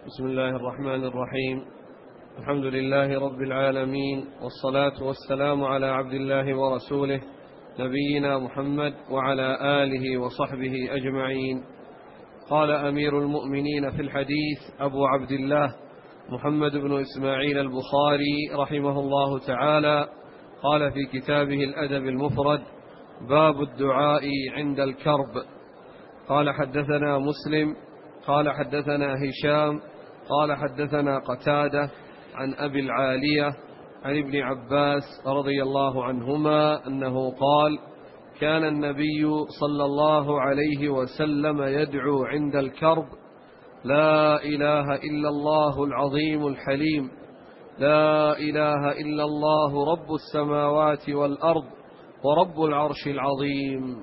بسم الله الرحمن الرحيم. الحمد لله رب العالمين، والصلاة والسلام على عبد الله ورسوله نبينا محمد وعلى آله وصحبه أجمعين. قال أمير المؤمنين في الحديث أبو عبد الله محمد بن إسماعيل البخاري رحمه الله تعالى، قال في كتابه الأدب المفرد: باب الدعاء عند الكرب. قال حدثنا مسلم قال حدثنا هشام قال حدثنا قتادة عن أبي العالية عن ابن عباس رضي الله عنهما أنه قال: كان النبي صلى الله عليه وسلم يدعو عند الكرب: لا إله إلا الله العظيم الحليم، لا إله إلا الله رب السماوات والأرض ورب العرش العظيم.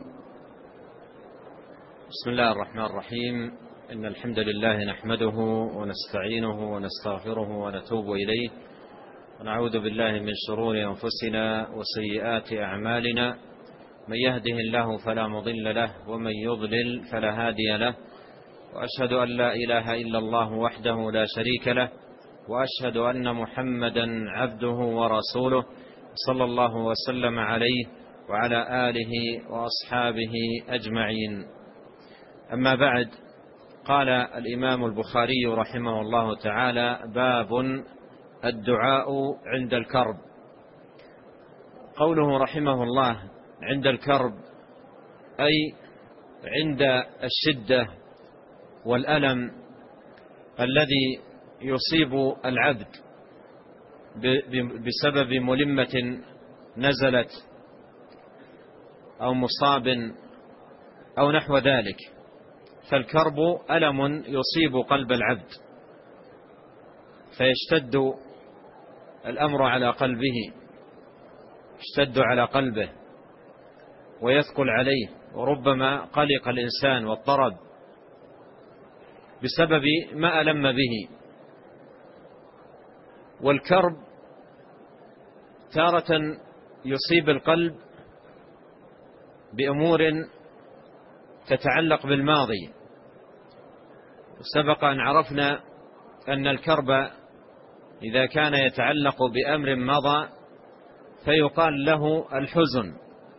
بسم الله الرحمن الرحيم. إن الحمد لله نحمده ونستعينه ونستغفره ونتوب إليه، ونعوذ بالله من شرور أنفسنا وسيئات أعمالنا. من يهده الله فلا مضل له، ومن يضلل فلا هادي له، وأشهد أن لا إله إلا الله وحده لا شريك له، وأشهد أن محمدا عبده ورسوله صلى الله وسلم عليه وعلى آله وأصحابه أجمعين. أما بعد، قال الإمام البخاري رحمه الله تعالى: باب الدعاء عند الكرب. قوله رحمه الله عند الكرب أي عند الشدة والألم الذي يصيب العبد بسبب ملمة نزلت أو مصاب أو نحو ذلك. فالكرب ألم يصيب قلب العبد، فيشتد الأمر على قلبه، يشتد على قلبه ويثقل عليه، وربما قلق الإنسان واضطرب بسبب ما ألم به. والكرب تارة يصيب القلب بأمور تتعلق بالماضي، سبق أن عرفنا أن الكرب إذا كان يتعلق بأمر مضى فيقال له الحزن،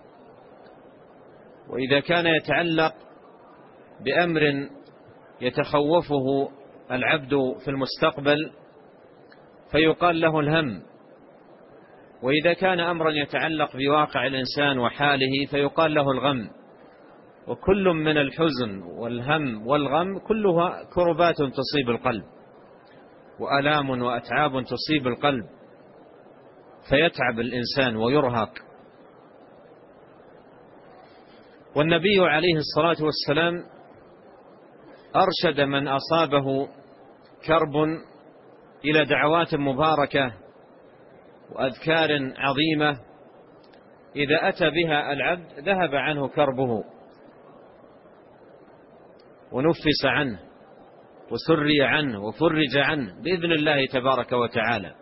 وإذا كان يتعلق بأمر يتخوفه العبد في المستقبل فيقال له الهم، وإذا كان أمرا يتعلق بواقع الإنسان وحاله فيقال له الغم. وكل من الحزن والهم والغم كلها كربات تصيب القلب، وآلام وأتعاب تصيب القلب، فيتعب الإنسان ويرهق. والنبي عليه الصلاة والسلام أرشد من أصابه كرب إلى دعوات مباركة وأذكار عظيمة إذا أتى بها العبد ذهب عنه كربه ونفس عنه وسري عنه وفرج عنه بإذن الله تبارك وتعالى.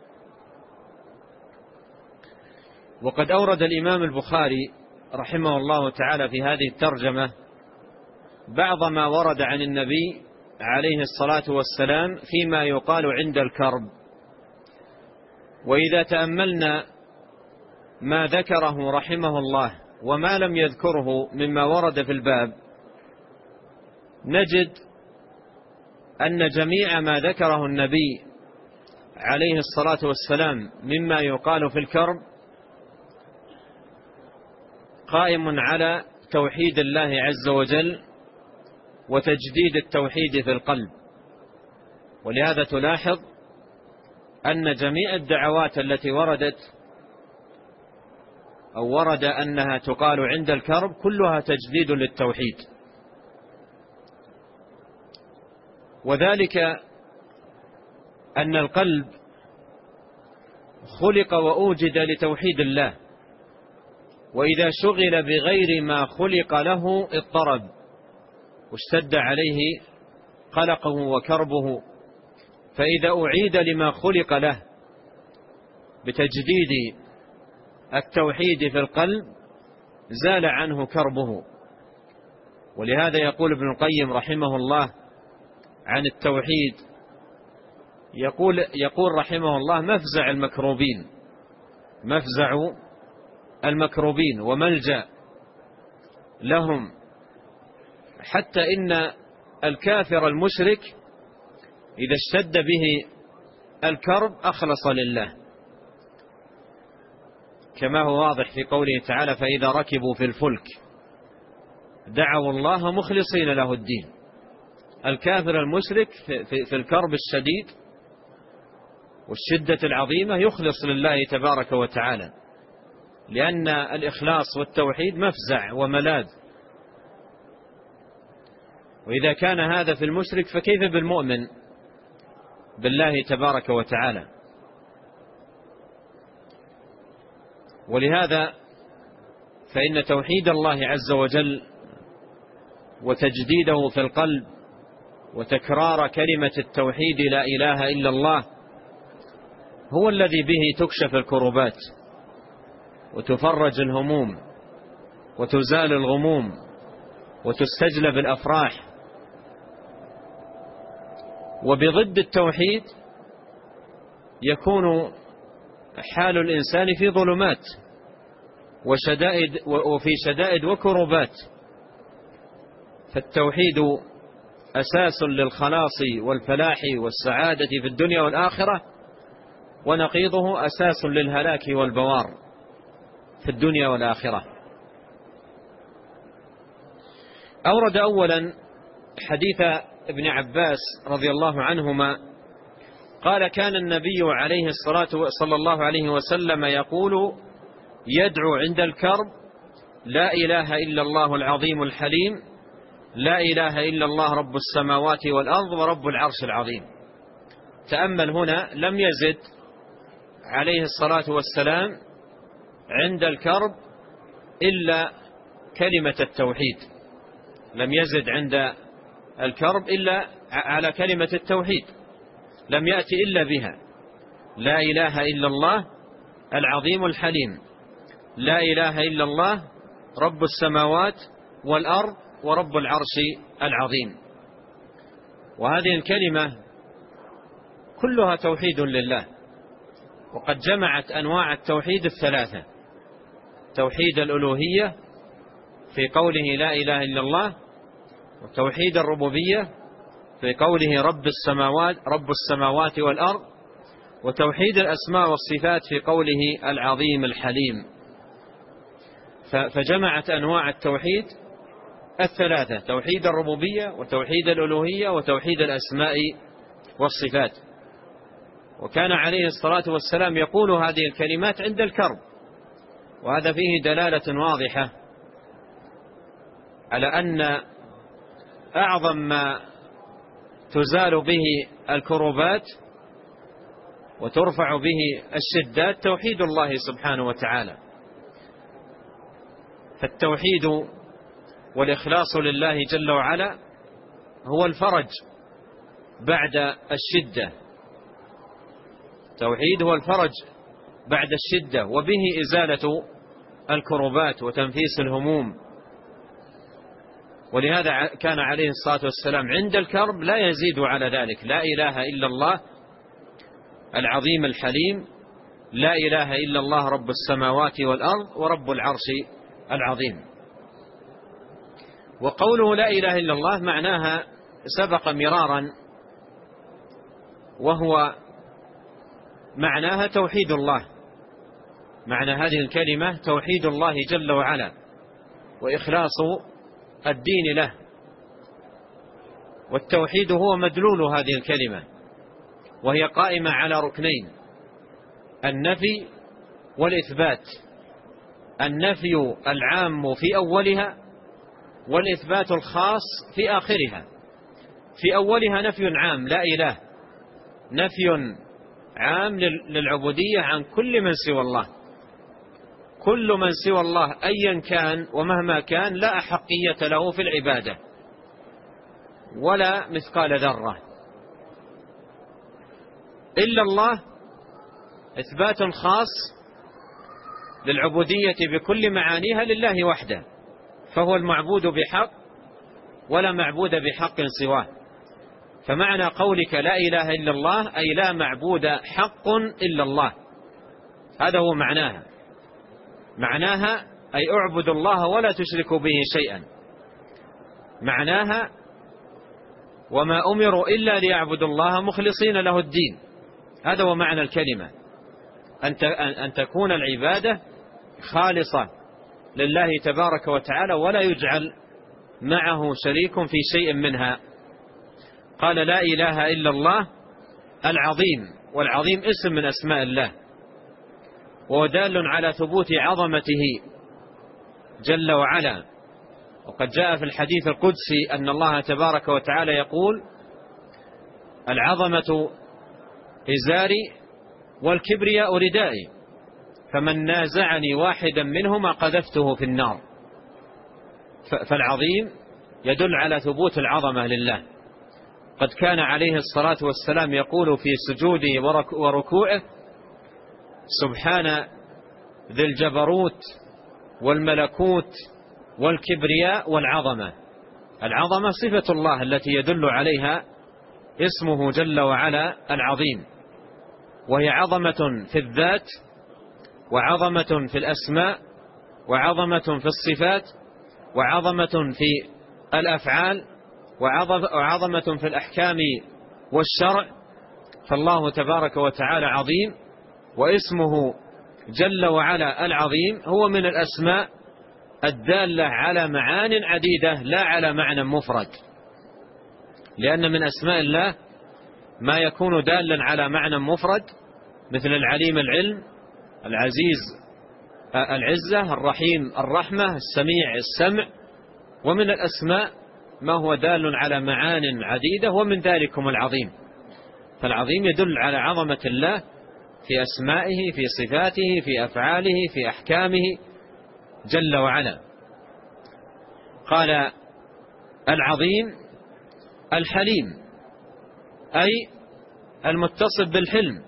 وقد أورد الإمام البخاري رحمه الله تعالى في هذه الترجمة بعض ما ورد عن النبي عليه الصلاة والسلام فيما يقال عند الكرب. وإذا تأملنا ما ذكره رحمه الله وما لم يذكره مما ورد في الباب، نجد أن جميع ما ذكره النبي عليه الصلاة والسلام مما يقال في الكرب قائم على توحيد الله عز وجل وتجديد التوحيد في القلب. ولهذا تلاحظ أن جميع الدعوات التي وردت أو ورد أنها تقال عند الكرب كلها تجديد للتوحيد، وذلك أن القلب خلق وأوجد لتوحيد الله، وإذا شغل بغير ما خلق له اضطرب واشتد عليه قلقه وكربه. فإذا أعيد لما خلق له بتجديد التوحيد في القلب زال عنه كربه. ولهذا يقول ابن القيم رحمه الله عن التوحيد: يقول رحمه الله: مفزع المكروبين وملجأ لهم، حتى إن الكافر المشرك إذا اشتد به الكرب أخلص لله، كما هو واضح في قوله تعالى: فإذا ركبوا في الفلك دعوا الله مخلصين له الدين. الكافر المشرك في الكرب الشديد والشدة العظيمة يخلص لله تبارك وتعالى، لأن الإخلاص والتوحيد مفزع وملاذ. وإذا كان هذا في المشرك فكيف بالمؤمن بالله تبارك وتعالى؟ ولهذا فإن توحيد الله عز وجل وتجديده في القلب وتكرار كلمة التوحيد لا إله إلا الله هو الذي به تكشف الكربات وتفرج الهموم وتزال الغموم وتستجلب الأفراح. وبضد التوحيد يكون حال الإنسان في ظلمات وفي شدائد وكربات. فالتوحيد أساس للخلاص والفلاح والسعادة في الدنيا والآخرة، ونقيضه أساس للهلاك والبوار في الدنيا والآخرة. أورد أولا حديث ابن عباس رضي الله عنهما قال: كان النبي عليه الصلاة صلى الله عليه وسلم يقول: يدعو عند الكرب: لا إله إلا الله العظيم الحليم، لا إله إلا الله رب السماوات والأرض ورب العرش العظيم. تأمل هنا، لم يزد عليه الصلاة والسلام عند الكرب إلا كلمة التوحيد، لم يزد عند الكرب إلا على كلمة التوحيد، لم يأتي إلا بها: لا إله إلا الله العظيم الحليم، لا إله إلا الله رب السماوات والأرض ورب العرش العظيم. وهذه الكلمة كلها توحيد لله، وقد جمعت أنواع التوحيد الثلاثة: توحيد الألوهية في قوله لا إله إلا الله، وتوحيد الربوبية في قوله رب السماوات والأرض، وتوحيد الأسماء والصفات في قوله العظيم الحليم. فجمعت أنواع التوحيد الثلاثة: توحيد الربوبية وتوحيد الألوهية وتوحيد الأسماء والصفات. وكان عليه الصلاة والسلام يقول هذه الكلمات عند الكرب، وهذا فيه دلالة واضحة على أن أعظم ما تزال به الكربات وترفع به الشدات توحيد الله سبحانه وتعالى. فالتوحيد والإخلاص لله جل وعلا هو الفرج بعد الشدة، التوحيد هو الفرج بعد الشدة، وبه إزالة الكربات وتنفيس الهموم. ولهذا كان عليه الصلاة والسلام عند الكرب لا يزيد على ذلك: لا إله إلا الله العظيم الحليم، لا إله إلا الله رب السماوات والأرض ورب العرش العظيم. وقوله لا إله إلا الله معناها سبق مرارا، وهو معناها توحيد الله. معنى هذه الكلمة توحيد الله جل وعلا وإخلاص الدين له. والتوحيد هو مدلول هذه الكلمة، وهي قائمة على ركنين: النفي والإثبات. النفي العام في أولها، والإثبات الخاص في آخرها. في أولها نفي عام لا إله، نفي عام للعبودية عن كل من سوى الله. كل من سوى الله أيا كان ومهما كان لا أحقية له في العبادة ولا مثقال ذرة إلا الله. إثبات خاص للعبودية بكل معانيها لله وحده، فهو المعبود بحق ولا معبود بحق سواه. فمعنى قولك لا إله إلا الله أي لا معبود حق إلا الله، هذا هو معناها. معناها أي اعبد الله ولا تشركوا به شيئا. معناها وما أمروا إلا ليعبدوا الله مخلصين له الدين. هذا هو معنى الكلمة، أن تكون العبادة خالصة لله تبارك وتعالى ولا يجعل معه شريك في شيء منها. قال لا إله إلا الله العظيم، والعظيم اسم من أسماء الله، ودال على ثبوت عظمته جل وعلا. وقد جاء في الحديث القدسي أن الله تبارك وتعالى يقول العظمة إزاري والكبرياء ردائي، فمن نازعني واحدا منهما قذفته في النار. فالعظيم يدل على ثبوت العظمة لله. قد كان عليه الصلاة والسلام يقول في سجوده وركوعه سبحان ذي الجبروت والملكوت والكبرياء والعظمة. العظمة صفة الله التي يدل عليها اسمه جل وعلا العظيم، وهي عظمة في الذات وعظمة في الأسماء وعظمة في الصفات وعظمة في الأفعال وعظمة في الأحكام والشرع. فالله تبارك وتعالى عظيم، واسمه جل وعلا العظيم هو من الأسماء الدالة على معان عديدة لا على معنى مفرد، لأن من أسماء الله ما يكون دالا على معنى مفرد مثل العليم العلم، العزيز العزة، الرحيم الرحمة، السميع السمع. ومن الأسماء ما هو دال على معان عديدة، ومن ذلكم العظيم. فالعظيم يدل على عظمة الله في أسمائه، في صفاته، في أفعاله، في أحكامه جل وعلا. قال العظيم الحليم أي المتصف بالحلم.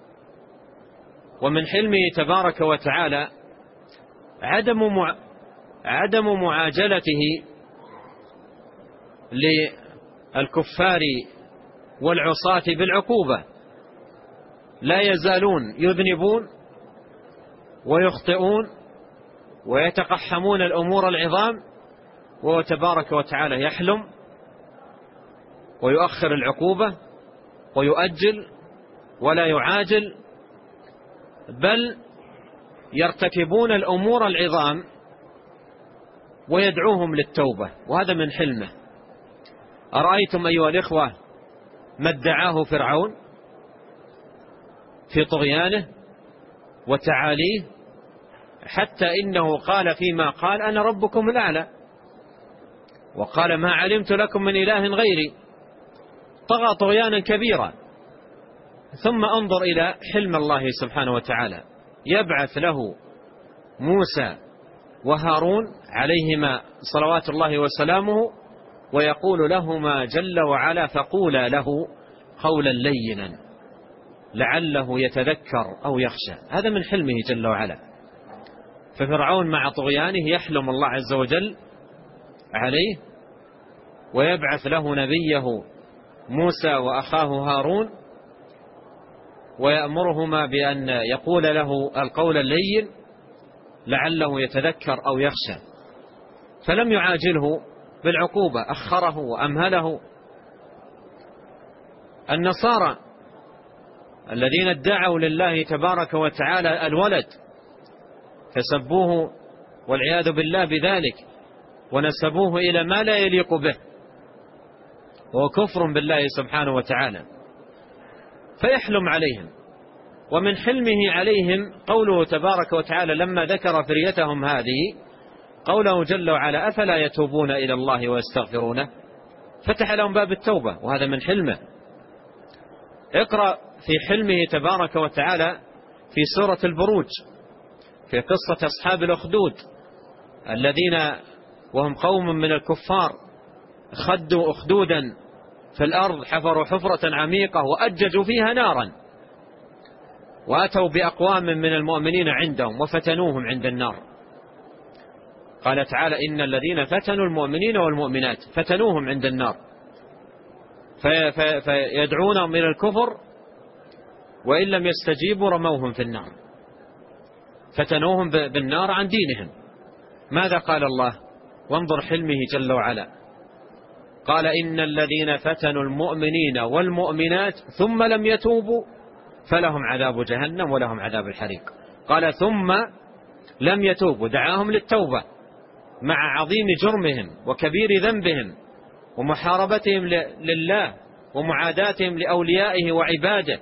ومن حلمه تبارك وتعالى عدم معاجلته للكفار والعصاة بالعقوبة، لا يزالون يذنبون ويخطئون ويتقحمون الأمور العظام، وهو تبارك وتعالى يحلم ويؤخر العقوبة ويؤجل ولا يعاجل، بل يرتكبون الأمور العظام ويدعوهم للتوبة، وهذا من حلمه. أرأيتم أيها الإخوة ما ادعاه فرعون في طغيانه وتعاليه، حتى إنه قال فيما قال أنا ربكم الأعلى، وقال ما علمت لكم من إله غيري، طغى طغيانا كبيرا. ثم انظر إلى حلم الله سبحانه وتعالى، يبعث له موسى وهارون عليهما صلوات الله وسلامه، ويقول لهما جل وعلا فقولا له قولا لينا لعله يتذكر أو يخشى. هذا من حلمه جل وعلا. ففرعون مع طغيانه يحلم الله عز وجل عليه، ويبعث له نبيه موسى وأخاه هارون، ويأمرهما بأن يقول له القول اللين لعله يتذكر أو يخشى، فلم يعاجله بالعقوبة، أخره وأمهله. النصارى الذين ادعوا لله تبارك وتعالى الولد فسبوه والعياذ بالله بذلك، ونسبوه إلى ما لا يليق به، وهو كفر بالله سبحانه وتعالى، فيحلم عليهم. ومن حلمه عليهم قوله تبارك وتعالى لما ذكر فريتهم هذه، قوله جل وعلا أفلا يتوبون إلى الله ويستغفرونه، فتح لهم باب التوبة، وهذا من حلمه. اقرأ في حلمه تبارك وتعالى في سورة البروج في قصة أصحاب الأخدود الذين وهم قوم من الكفار خدوا أخدودا في الأرض، حفروا حفرة عميقة وأججوا فيها نارا، وأتوا بأقوام من المؤمنين عندهم وفتنوهم عند النار. قال تعالى إن الذين فتنوا المؤمنين والمؤمنات فتنوهم عند النار، فيدعونهم إلى الكفر، وإن لم يستجيبوا رموهم في النار، فتنوهم بالنار عن دينهم. ماذا قال الله؟ وانظر حلمه جل وعلا، قال إن الذين فتنوا المؤمنين والمؤمنات ثم لم يتوبوا فلهم عذاب جهنم ولهم عذاب الحريق. قال ثم لم يتوبوا، دعاهم للتوبة مع عظيم جرمهم وكبير ذنبهم ومحاربتهم لله ومعاداتهم لأوليائه وعباده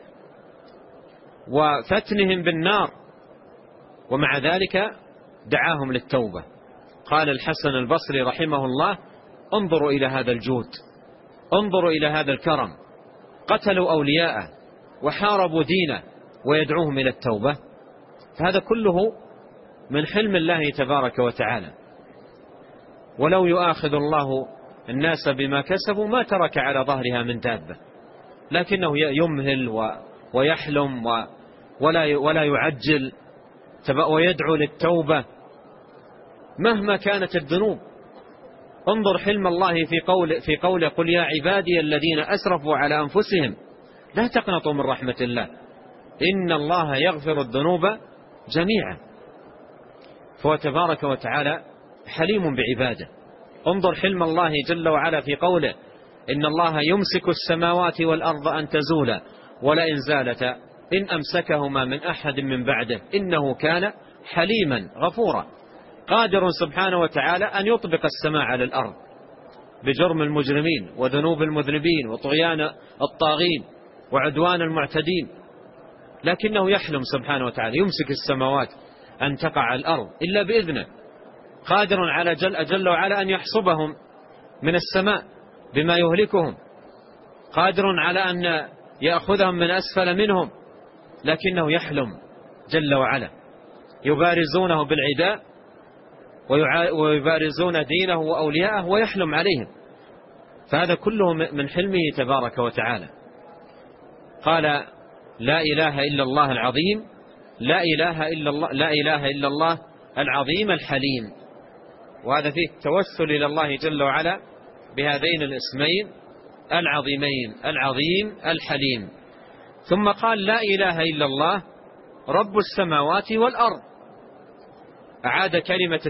وفتنهم بالنار، ومع ذلك دعاهم للتوبة. قال الحسن البصري رحمه الله: انظروا إلى هذا الجود، انظروا إلى هذا الكرم، قتلوا أولياءه وحاربوا دينه ويدعوهم إلى التوبة. فهذا كله من حلم الله تبارك وتعالى. ولو يؤاخذ الله الناس بما كسبوا ما ترك على ظهرها من دابة، لكنه يمهل ويحلم ولا يعجل، ويدعو للتوبة مهما كانت الذنوب. انظر حلم الله في قوله: قل يا عبادي الذين أسرفوا على أنفسهم لا تقنطوا من رحمة الله إن الله يغفر الذنوب جميعا. فهو تبارك وتعالى حليم بعباده. انظر حلم الله جل وعلا في قوله: إن الله يمسك السماوات والأرض أن تزولا ولئن زالتا إن أمسكهما من أحد من بعده إنه كان حليما غفورا. قادر سبحانه وتعالى أن يطبق السماء على الأرض بجرم المجرمين وذنوب المذنبين وطغيان الطاغين وعدوان المعتدين، لكنه يحلم سبحانه وتعالى يمسك السماوات أن تقع على الأرض إلا بإذنه. قادر على جل وعلا أن يحصبهم من السماء بما يهلكهم، قادر على أن يأخذهم من أسفل منهم، لكنه يحلم جل وعلا. يبارزونه بالعداء ويبارزون دينه وأولياءه ويحلم عليهم. فهذا كله من حلمه تبارك وتعالى. قال: لا إله إلا الله العظيم، لا إله إلا الله العظيم الحليم. وهذا فيه التوسل إلى الله جل وعلا بهذين الاسمين العظيمين، العظيم الحليم. ثم قال: لا إله إلا الله رب السماوات والأرض. أعاد كلمة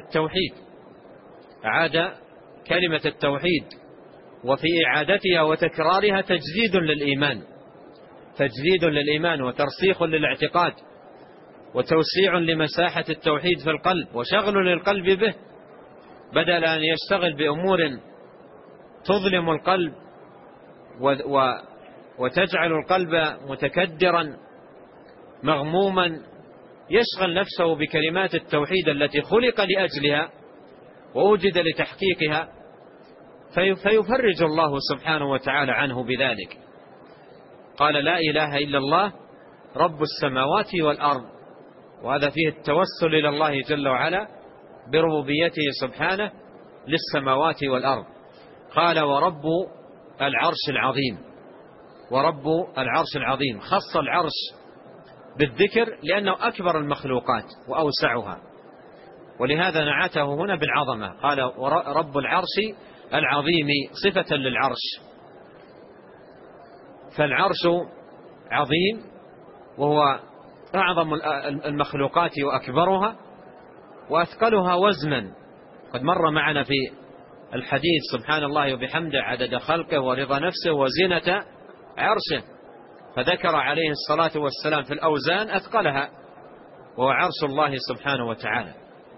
التوحيد، وفي إعادتها وتكرارها تجديد للإيمان وترسيخ للاعتقاد وتوسيع لمساحة التوحيد في القلب وشغل للقلب به، بدل أن يشتغل بأمور تظلم القلب وتجعل القلب متكدرا مغموما. يشغل نفسه بكلمات التوحيد التي خلق لأجلها ووجد لتحقيقها، فيفرج الله سبحانه وتعالى عنه بذلك. قال: لا إله إلا الله رب السماوات والأرض. وهذا فيه التوسل إلى الله جل وعلا بربوبيته سبحانه للسماوات والأرض. قال: ورب العرش العظيم. خص العرش بالذكر لأنه أكبر المخلوقات وأوسعها، ولهذا نعته هنا بالعظمة. قال: رب العرش العظيم صفة للعرش. فالعرش عظيم وهو أعظم المخلوقات وأكبرها وأثقلها وزنا. قد مر معنا في الحديث سبحان الله وبحمده عدد خلقه ورضا نفسه وزنة عرشه، فذكر عليه الصلاة والسلام في الأوزان أثقلها وهو عرش الله سبحانه وتعالى.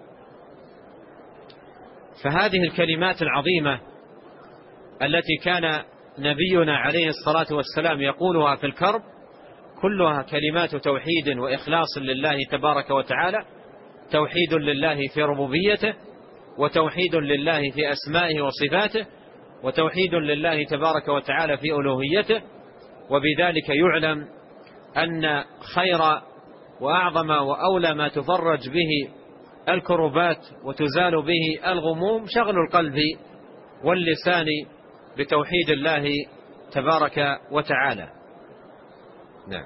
فهذه الكلمات العظيمة التي كان نبينا عليه الصلاة والسلام يقولها في الكرب كلها كلمات توحيد وإخلاص لله تبارك وتعالى، توحيد لله في ربوبيته، وتوحيد لله في أسمائه وصفاته، وتوحيد لله تبارك وتعالى في ألوهيته. وبذلك يعلم أن خير وأعظم وأولى ما تفرج به الكربات وتزال به الغموم شغل القلب واللسان بتوحيد الله تبارك وتعالى. نعم.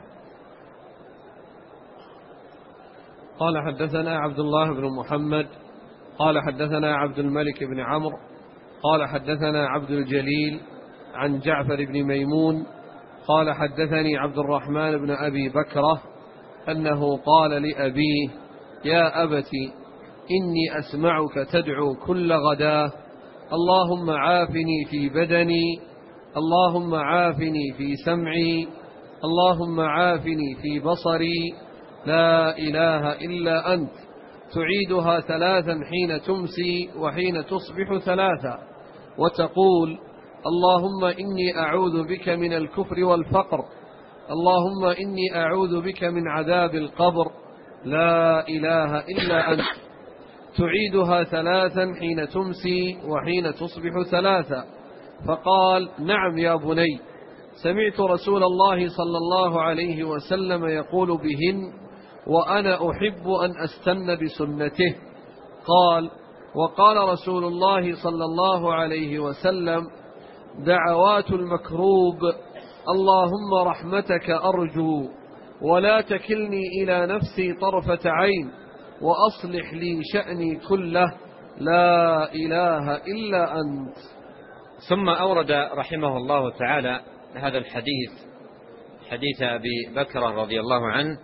قال: حدثنا عبد الله بن محمد قال: حدثنا عبد الملك بن عمرو قال: حدثنا عبد الجليل عن جعفر بن ميمون قال حدثني عبد الرحمن بن أبي بكرة أنه قال لأبيه يا أبت إني أسمعك تدعو كل غداة اللهم عافني في بدني اللهم عافني في سمعي اللهم عافني في بصري لا إله إلا أنت تعيدها 3 حين تمسي وحين تصبح 3 وتقول اللهم إني أعوذ بك من الكفر والفقر اللهم إني أعوذ بك من عذاب القبر لا إله إلا أنت تعيدها 3 حين تمسي وحين تصبح 3. فقال نعم يا بني سمعت رسول الله صلى الله عليه وسلم يقول بهن وأنا أحب أن أستن بسنته. قال وقال رسول الله صلى الله عليه وسلم دعوات المكروب اللهم رحمتك أرجو ولا تكلني إلى نفسي طرفة عين وأصلح لي شأني كله لا إله إلا أنت. ثم أورد رحمه الله تعالى هذا الحديث حديث أبي بكر رضي الله عنه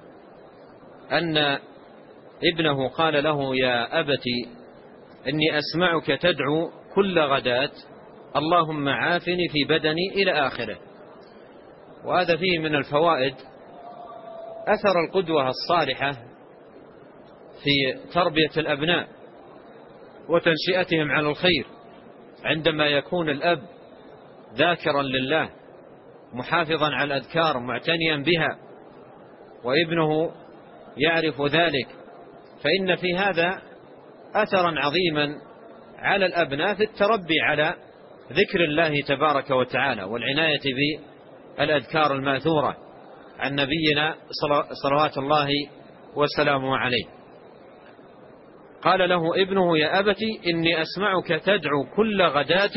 أن ابنه قال له يا أبت إني أسمعك تدعو كل غداة اللهم عافني في بدني إلى آخره. وهذا فيه من الفوائد أثر القدوة الصالحة في تربية الأبناء وتنشئتهم على الخير، عندما يكون الأب ذاكرا لله محافظا على الأذكار معتنيا بها وابنه يعرف ذلك، فإن في هذا أثرا عظيما على الأبناء في التربي على ذكر الله تبارك وتعالى والعناية بالأذكار الماثورة عن نبينا صلوات الله وسلامه عليه. قال له ابنه يا أبتي إني أسمعك تدعو كل غداة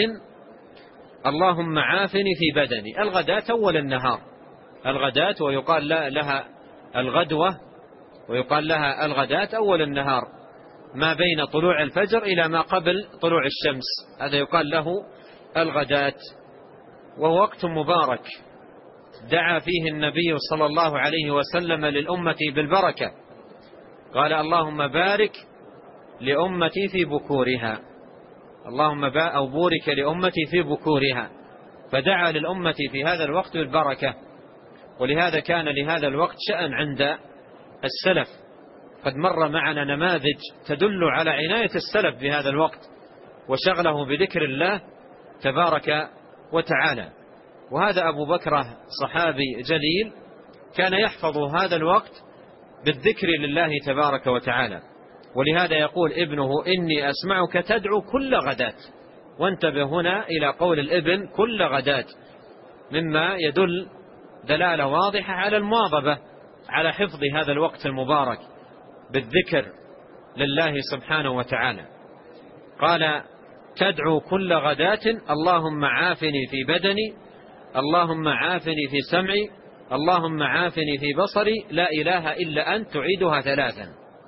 اللهم عافني في بدني. الغداة أول النهار، الغداة ويقال لها الغدوة ويقال لها الغداة أول النهار، ما بين طلوع الفجر إلى ما قبل طلوع الشمس، هذا يقال له الغداة. وهو وقت مبارك دعا فيه النبي صلى الله عليه وسلم للأمة بالبركة، قال اللهم بارك لأمتي في بكورها، اللهم أو بورك لأمتي في بكورها، فدعا للأمة في هذا الوقت بالبركة. ولهذا كان لهذا الوقت شأن عند السلف، قد مر معنا نماذج تدل على عناية السلف بهذا الوقت وشغله بذكر الله تبارك وتعالى. وهذا أبو بكر صحابي جليل كان يحفظ هذا الوقت بالذكر لله تبارك وتعالى، ولهذا يقول ابنه إني أسمعك تدعو كل غداة. وانتبه هنا إلى قول الابن كل غداة، مما يدل دلالة واضحة على المواظبة على حفظ هذا الوقت المبارك بالذكر لله سبحانه وتعالى. قال تدعو كل غداة اللهم عافني في بدني اللهم عافني في سمعي اللهم عافني في بصري لا إله إلا أنت تعيدها 3.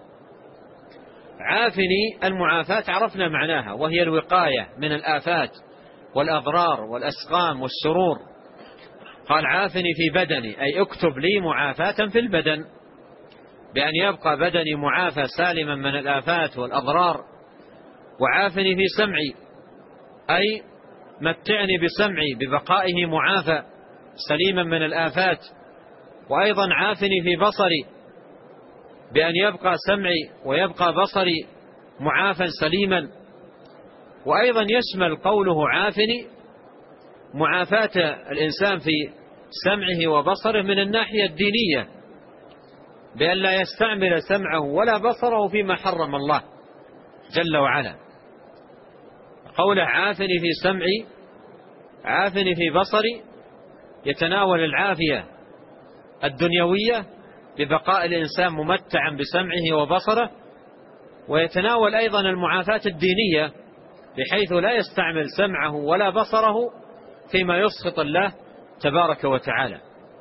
عافني المعافاة عرفنا معناها، وهي الوقاية من الآفات والأضرار والأسقام والشرور. قال عافني في بدني أي اكتب لي معافاة في البدن، بأن يبقى بدني معافى سالما من الآفات والأضرار. وعافني في سمعي أي متعني بسمعي ببقائه معافى سليما من الآفات. وأيضا عافني في بصري بأن يبقى سمعي ويبقى بصري معافى سليما. وأيضا يشمل قوله عافني معافاة الإنسان في سمعه وبصره من الناحية الدينية، بأن لا يستعمل سمعه ولا بصره فيما حرم الله جل وعلا. قوله عافني في سمعي عافني في بصري يتناول العافية الدنيوية ببقاء الإنسان ممتعا بسمعه وبصره، ويتناول أيضا المعافاة الدينية بحيث لا يستعمل سمعه ولا بصره فيما يسخط الله تبارك وتعالى.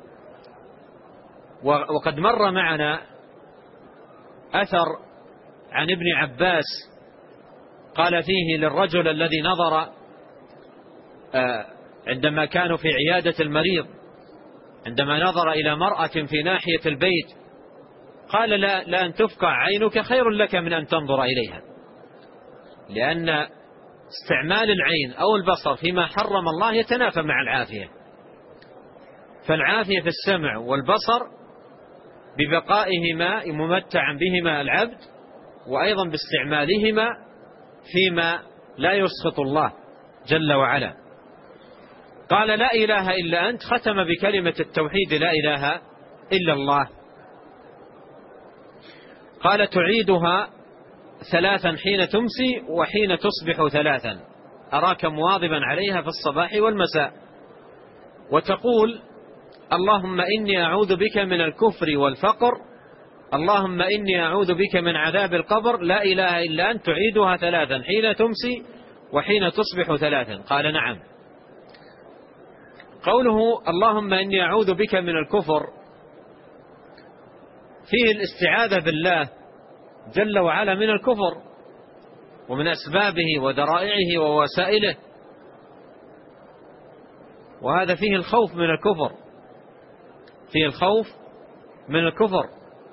وقد مر معنا أثر عن ابن عباس قال فيه للرجل الذي نظر عندما كانوا في عيادة المريض، عندما نظر إلى مرأة في ناحية البيت قال لا أن تفقع عينك خير لك من أن تنظر إليها، لأن استعمال العين أو البصر فيما حرم الله يتنافى مع العافية، فالعافية في السمع والبصر ببقائهما ممتعا بهما العبد، وأيضا باستعمالهما فيما لا يسخط الله جل وعلا. قال لا إله إلا أنت، ختم بكلمة التوحيد لا إله إلا الله. قال تعيدها 3 حين تمسي وحين تصبح 3، أراك مواظبا عليها في الصباح والمساء، وتقول اللهم إني أعوذ بك من الكفر والفقر، اللهم إني أعوذ بك من عذاب القبر، لا إله إلا أنت، تعيدها 3 حين تمسي وحين تصبح 3. قال نعم. قوله اللهم إني أعوذ بك من الكفر فيه الاستعاذة بالله جل وعلا من الكفر ومن أسبابه وذرائعه ووسائله، وهذا فيه الخوف من الكفر، فيه الخوف من الكفر.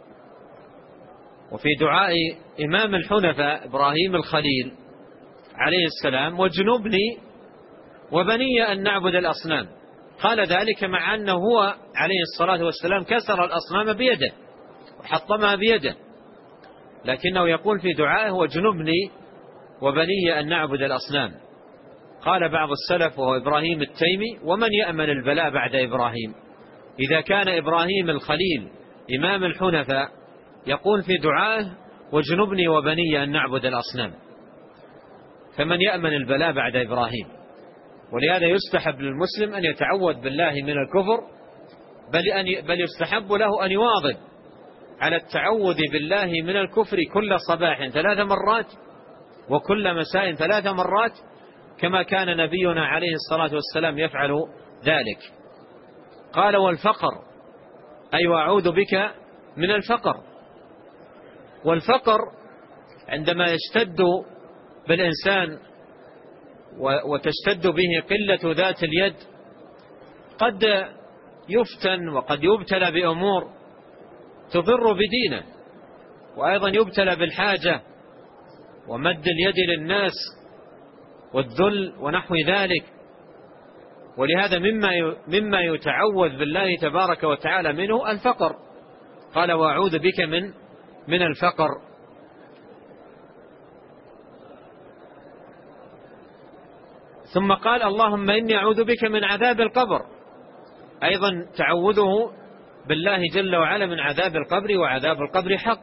وفي دعاء إمام الحنفاء إبراهيم الخليل عليه السلام واجنبني وبني أن نعبد الأصنام، قال ذلك مع أنه هو عليه الصلاة والسلام كسر الأصنام بيده وحطمها بيده، لكنه يقول في دعائه واجنبني وبني أن نعبد الأصنام. قال بعض السلف وهو إبراهيم التيمي ومن يأمن البلاء بعد إبراهيم؟ إذا كان إبراهيم الخليل إمام الحنفاء يقول في دعائه واجنبني وبني أن نعبد الأصنام، فمن يأمن البلاء بعد إبراهيم؟ ولهذا يستحب للمسلم أن يتعوذ بالله من الكفر، بل يستحب له أن يواظب على التعوذ بالله من الكفر كل صباح 3 مرات وكل مساء 3 مرات، كما كان نبينا عليه الصلاة والسلام يفعل ذلك. قال والفقر، أي وأعوذ بك من الفقر. والفقر عندما يشتد بالإنسان وتشتد به قلة ذات اليد قد يفتن وقد يبتلى بأمور تضر بدينه، وأيضا يبتلى بالحاجة ومد اليد للناس والذل ونحو ذلك. ولهذا مما يتعوذ بالله تبارك وتعالى منه الفقر. قال وأعوذ بك من الفقر. ثم قال اللهم إني أعوذ بك من عذاب القبر، أيضا تعوذه بالله جل وعلا من عذاب القبر، وعذاب القبر حق.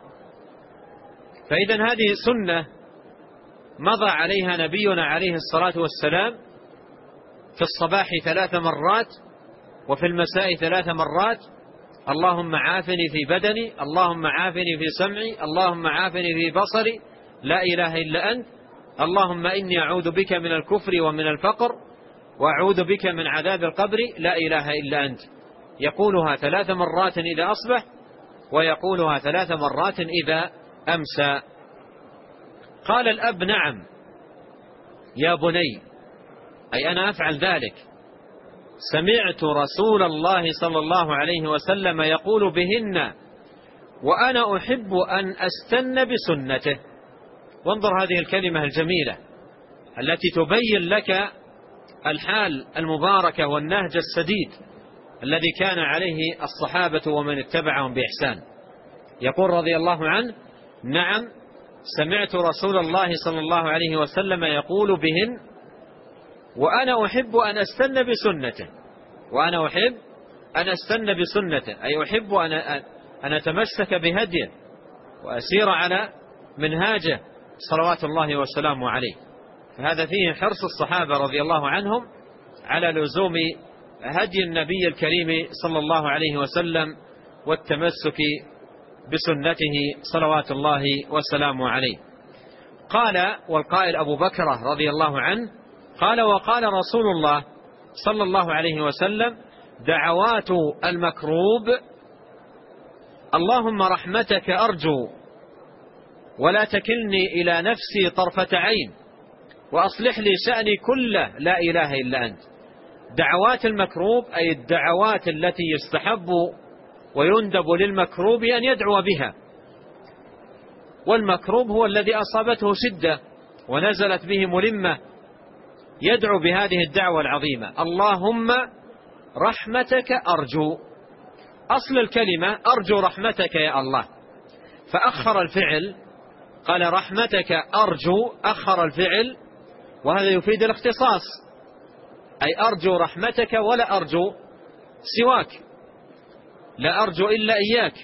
فإذا هذه سنة مضى عليها نبينا عليه الصلاة والسلام، في الصباح 3 مرات وفي المساء 3 مرات. اللهم عافني في بدني، اللهم عافني في سمعي، اللهم عافني في بصري، لا إله إلا أنت، اللهم إني أعوذ بك من الكفر ومن الفقر، وأعوذ بك من عذاب القبر، لا إله إلا أنت. يقولها 3 مرات إذا أصبح، ويقولها 3 مرات إذا أمسى. قال الأب نعم يا بني، أي أنا أفعل ذلك، سمعت رسول الله صلى الله عليه وسلم يقول بهن وأنا أحب أن أستن بسنته. وانظر هذه الكلمة الجميلة التي تبين لك الحال المباركة والنهج السديد الذي كان عليه الصحابة ومن اتبعهم بإحسان. يقول رضي الله عنه نعم سمعت رسول الله صلى الله عليه وسلم يقول بهن وأنا أحب أن أستن بسنته، وأنا أحب أن أستن بسنته، أي أحب أن أتمسك بهديه وأسير على منهاجه صلوات الله وسلامه عليه. فهذا فيه حرص الصحابة رضي الله عنهم على لزوم هدي النبي الكريم صلى الله عليه وسلم والتمسك بسنته صلوات الله وسلامه عليه. قال والقائل أبو بكر رضي الله عنه قال وقال رسول الله صلى الله عليه وسلم دعوات المكروب اللهم رحمتك أرجو ولا تكلني إلى نفسي طرفة عين وأصلح لي شأني كله لا إله إلا أنت. دعوات المكروب أي الدعوات التي يستحب ويندب للمكروب أن يدعو بها، والمكروب هو الذي أصابته شدة ونزلت به ملمة، يدعو بهذه الدعوة العظيمة: اللهم رحمتك أرجو. أصل الكلمة أرجو رحمتك يا الله، فأخر الفعل، قال رحمتك أرجو، أخر الفعل، وهذا يفيد الاختصاص، أي أرجو رحمتك ولا أرجو سواك، لا أرجو إلا إياك،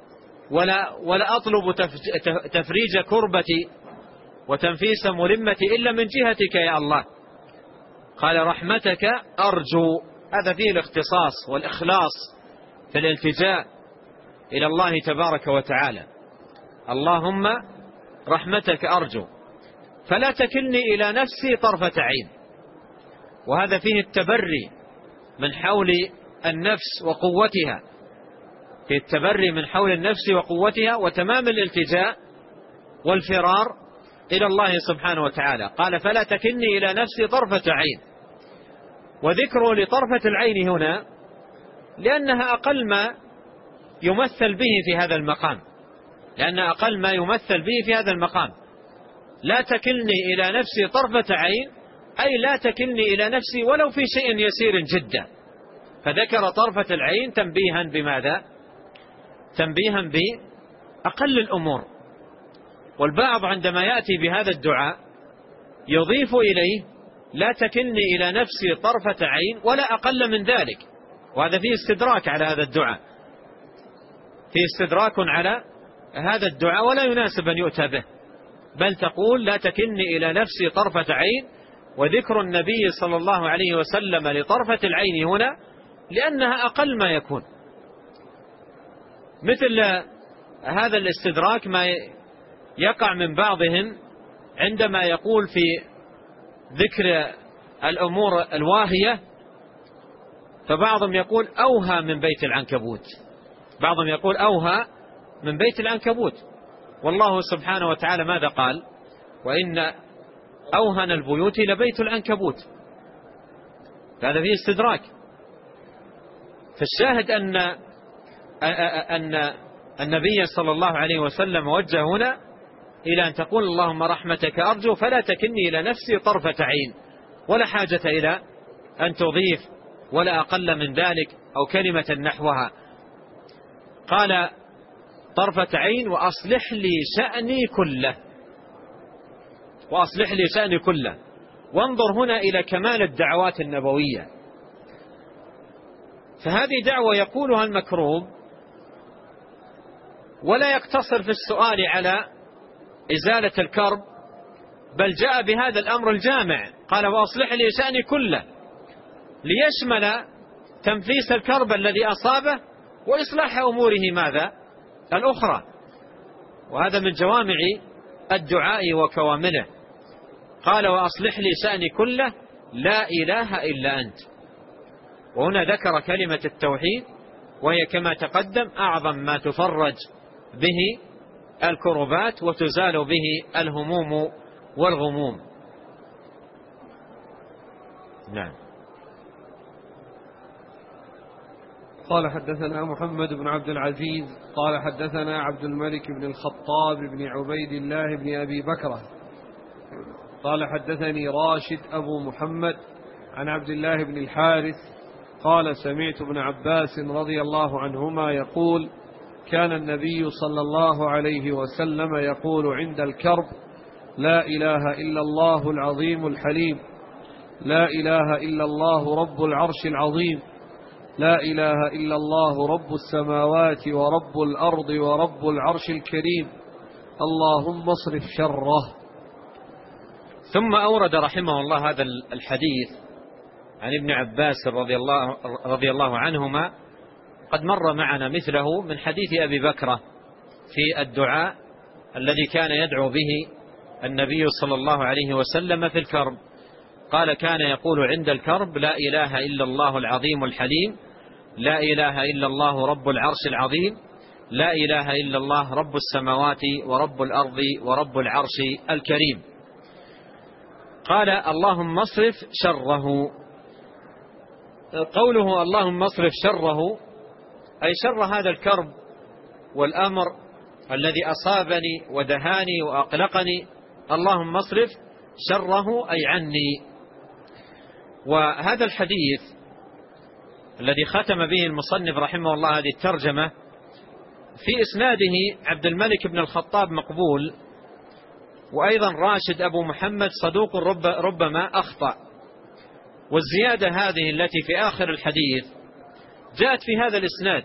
ولا أطلب تفريج كربتي وتنفيس ملمتي إلا من جهتك يا الله. قال رحمتك أرجو، هذا فيه الاختصاص والإخلاص في الالتجاء إلى الله تبارك وتعالى. اللهم رحمتك أرجو، فلا تكلني إلى نفسي طرفة عين، وهذا فيه التبري من حول النفس وقوتها، في التبري من حول النفس وقوتها وتمام الالتجاء والفرار إلى الله سبحانه وتعالى. قال فلا تكلني إلى نفسي طرفة عين، وذكره لطرفة العين هنا لأنها أقل ما يمثل به في هذا المقام، لأنها أقل ما يمثل به في هذا المقام. لا تكلني إلى نفسي طرفة عين أي لا تكلني إلى نفسي ولو في شيء يسير جدا، فذكر طرفة العين تنبيها بماذا؟ تنبيها بأقل الأمور. والبعض عندما يأتي بهذا الدعاء يضيف إليه لا تكلني إلى نفسي طرفة عين ولا أقل من ذلك، وهذا فيه استدراك على هذا الدعاء، فيه استدراك على هذا الدعاء ولا يناسب أن يؤتى به، بل تقول لا تكلني إلى نفسي طرفة عين. وذكر النبي صلى الله عليه وسلم لطرفة العين هنا لأنها أقل ما يكون. مثل هذا الاستدراك ما يقع من بعضهم عندما يقول في ذكر الأمور الواهية، فبعضهم يقول أوهى من بيت العنكبوت، بعضهم يقول أوهى من بيت العنكبوت، والله سبحانه وتعالى ماذا قال؟ وإن أوهن البيوت لبيت العنكبوت. هذا فيه استدراك. فالشاهد أن النبي صلى الله عليه وسلم وجه هنا إلى أن تقول اللهم رحمتك أرجو فلا تكلني إلى نفسي طرفة عين، ولا حاجة إلى أن تضيف ولا أقل من ذلك أو كلمة نحوها. قال طرفة عين وأصلح لي شأني كله، وأصلح لي شأني كله. وانظر هنا إلى كمال الدعوات النبوية، فهذه دعوة يقولها المكروب ولا يقتصر في السؤال على إزالة الكرب، بل جاء بهذا الأمر الجامع، قال وأصلح لي شأني كله، ليشمل تنفيس الكرب الذي أصابه وإصلاح أموره ماذا؟ الأخرى. وهذا من جوامع الدعاء وكوامله. قال وأصلح لي شأني كله لا إله إلا أنت. وهنا ذكر كلمة التوحيد، وهي كما تقدم أعظم ما تفرج به الكربات وتزال به الهموم والغموم. نعم. قال حدثنا محمد بن عبد العزيز قال حدثنا عبد الملك بن الخطاب بن عبيد الله بن أبي بكرة قال حدثني راشد أبو محمد عن عبد الله بن الحارث قال سمعت ابن عباس رضي الله عنهما يقول كان النبي صلى الله عليه وسلم يقول عند الكرب لا إله إلا الله العظيم الحليم، لا إله إلا الله رب العرش العظيم، لا إله إلا الله رب السماوات ورب الأرض ورب العرش الكريم، اللهم اصرف شره. ثم أورد رحمه الله هذا الحديث عن ابن عباس رضي الله عنهما، قد مر معنا مثله من حديث أبي بكرة في الدعاء الذي كان يدعو به النبي صلى الله عليه وسلم في الكرب. قال كان يقول عند الكرب لا إله إلا الله العظيم الحليم، لا إله إلا الله رب العرش العظيم، لا إله إلا الله رب السماوات ورب الأرض ورب العرش الكريم. قال اللهم اصرف شره. قوله اللهم اصرف شره، أي شر هذا الكرب والأمر الذي أصابني ودهاني وأقلقني، اللهم اصرف شره أي عني. وهذا الحديث الذي ختم به المصنف رحمه الله هذه الترجمة في إسناده عبد الملك بن الخطاب مقبول، وأيضا راشد أبو محمد صدوق ربما أخطأ. والزيادة هذه التي في آخر الحديث جاءت في هذا الإسناد،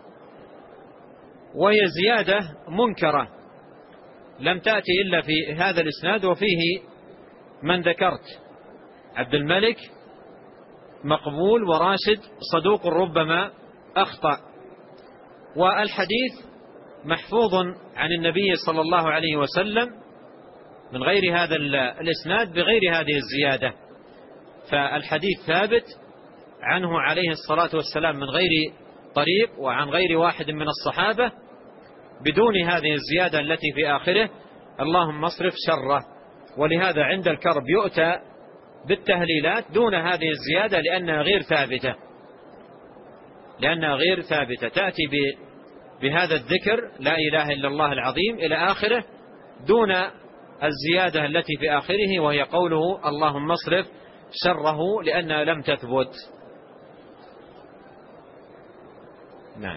وهي زيادة منكرة لم تأتي إلا في هذا الإسناد، وفيه من ذكرت عبد الملك مقبول وراشد صدوق ربما أخطأ. والحديث محفوظ عن النبي صلى الله عليه وسلم من غير هذا الإسناد بغير هذه الزيادة، فالحديث ثابت عنه عليه الصلاة والسلام من غير طريق وعن غير واحد من الصحابة بدون هذه الزيادة التي في آخره اللهم اصرف شره. ولهذا عند الكرب يؤتى بالتهليلات دون هذه الزيادة لأنها غير ثابتة، تأتي بهذا الذكر لا إله إلا الله العظيم إلى آخره دون الزيادة التي في آخره وهي قوله اللهم اصرف شره، لأنها لم تثبت. نعم.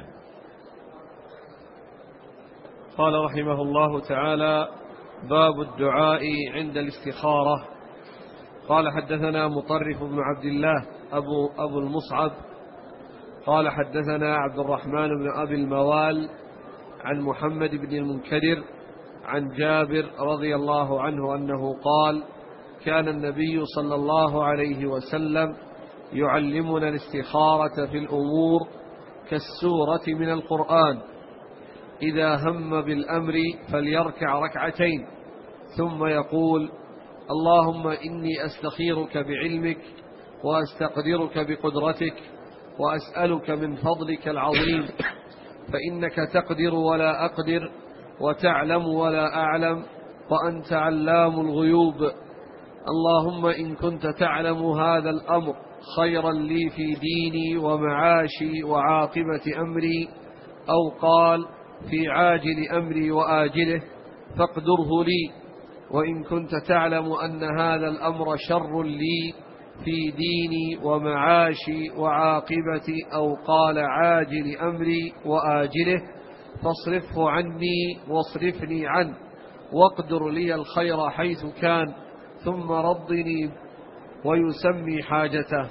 قال رحمه الله تعالى: باب الدعاء عند الاستخارة. قال حدثنا مطرف بن عبد الله أبو المصعب قال حدثنا عبد الرحمن بن أبي الموال عن محمد بن المنكدر عن جابر رضي الله عنه أنه قال: كان النبي صلى الله عليه وسلم يعلمنا الاستخارة في الأمور كالسورة من القرآن، إذا هم بالأمر فليركع ركعتين ثم يقول: اللهم إني أستخيرك بعلمك وأستقدرك بقدرتك وأسألك من فضلك العظيم، فإنك تقدر ولا أقدر وتعلم ولا أعلم وأنت علام الغيوب. اللهم إن كنت تعلم هذا الأمر خيرا لي في ديني ومعاشي وعاقبة أمري، أو قال في عاجل أمري وآجله، فاقدره لي. وإن كنت تعلم أن هذا الأمر شر لي في ديني ومعاشي وعاقبة، أو قال عاجل أمري وآجله، فاصرفه عني واصرفني عنه، واقدر لي الخير حيث كان، ثم رضني ويسمي حاجته.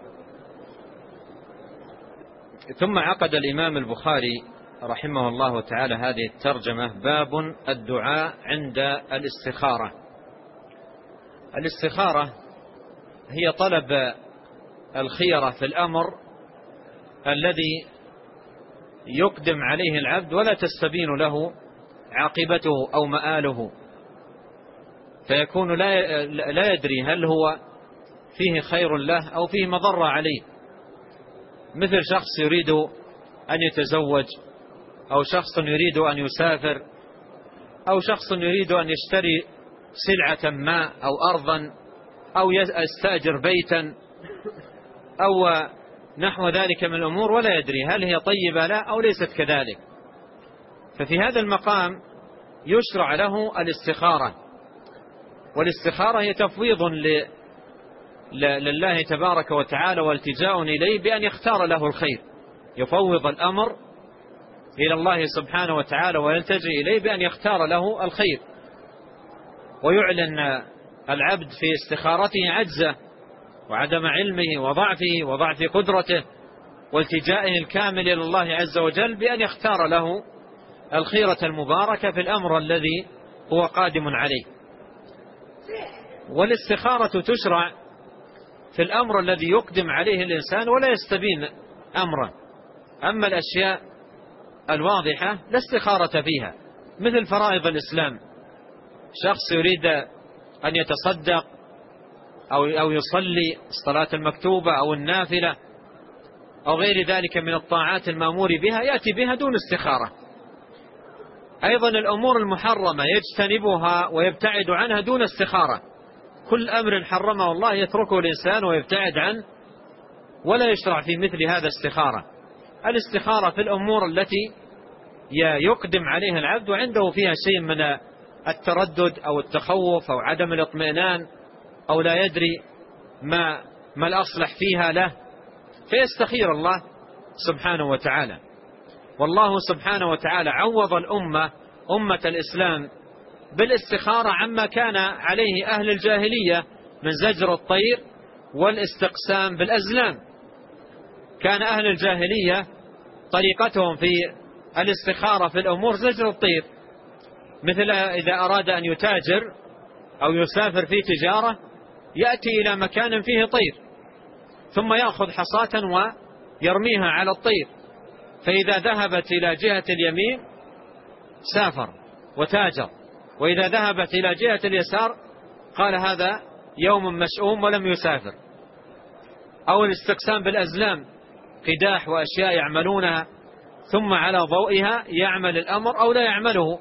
ثم عقد الإمام البخاري رحمه الله تعالى هذه الترجمة: باب الدعاء عند الاستخارة. الاستخارة هي طلب الخيرة في الأمر الذي يقدم عليه العبد ولا تستبين له عاقبته أو مآله، فيكون لا يدري هل هو فيه خير له أو فيه مضرة عليه، مثل شخص يريد أن يتزوج، أو شخص يريد أن يسافر، أو شخص يريد أن يشتري سلعة ما أو أرضا، أو يستأجر بيتا، أو نحو ذلك من الأمور، ولا يدري هل هي طيبة لا أو ليست كذلك. ففي هذا المقام يشرع له الاستخارة، والاستخارة هي تفويض لله تبارك وتعالى والتجاء إليه بأن يختار له الخير، يفوض الأمر إلى الله سبحانه وتعالى ويلتجئ إليه بأن يختار له الخير، ويعلن العبد في استخارته عجزه وعدم علمه وضعف قدرته، والتجائه الكامل إلى الله عز وجل بأن يختار له الخيرة المباركة في الأمر الذي هو قادم عليه. والاستخارة تشرع في الأمر الذي يقدم عليه الإنسان ولا يستبين أمره. أما الأشياء الواضحة لا استخارة فيها، مثل فرائض الإسلام، شخص يريد أن يتصدق أو يصلي الصلاة المكتوبة أو النافلة أو غير ذلك من الطاعات المأمور بها، يأتي بها دون استخارة. أيضا الأمور المحرمة يجتنبها ويبتعد عنها دون استخارة. كل أمر حرمه الله يتركه الإنسان ويبتعد عنه ولا يشرع في مثل هذا استخارة. الاستخارة في الأمور التي يقدم عليها العبد وعنده فيها شيء من التردد أو التخوف أو عدم الاطمئنان أو لا يدري ما الأصلح فيها له، فيستخير الله سبحانه وتعالى. والله سبحانه وتعالى عوض أمة الإسلام بالاستخارة عما كان عليه أهل الجاهلية من زجر الطير والاستقسام بالأزلام. كان أهل الجاهلية طريقتهم في الاستخارة في الأمور زجر الطير، مثل إذا أراد أن يتاجر أو يسافر في تجارة يأتي إلى مكان فيه طير ثم يأخذ حصاة ويرميها على الطير، فإذا ذهبت إلى جهة اليمين سافر وتاجر، وإذا ذهبت إلى جهة اليسار قال هذا يوم مشؤوم ولم يسافر. أو الاستقسام بالأزلام، قداح وأشياء يعملونها ثم على ضوئها يعمل الأمر أو لا يعمله.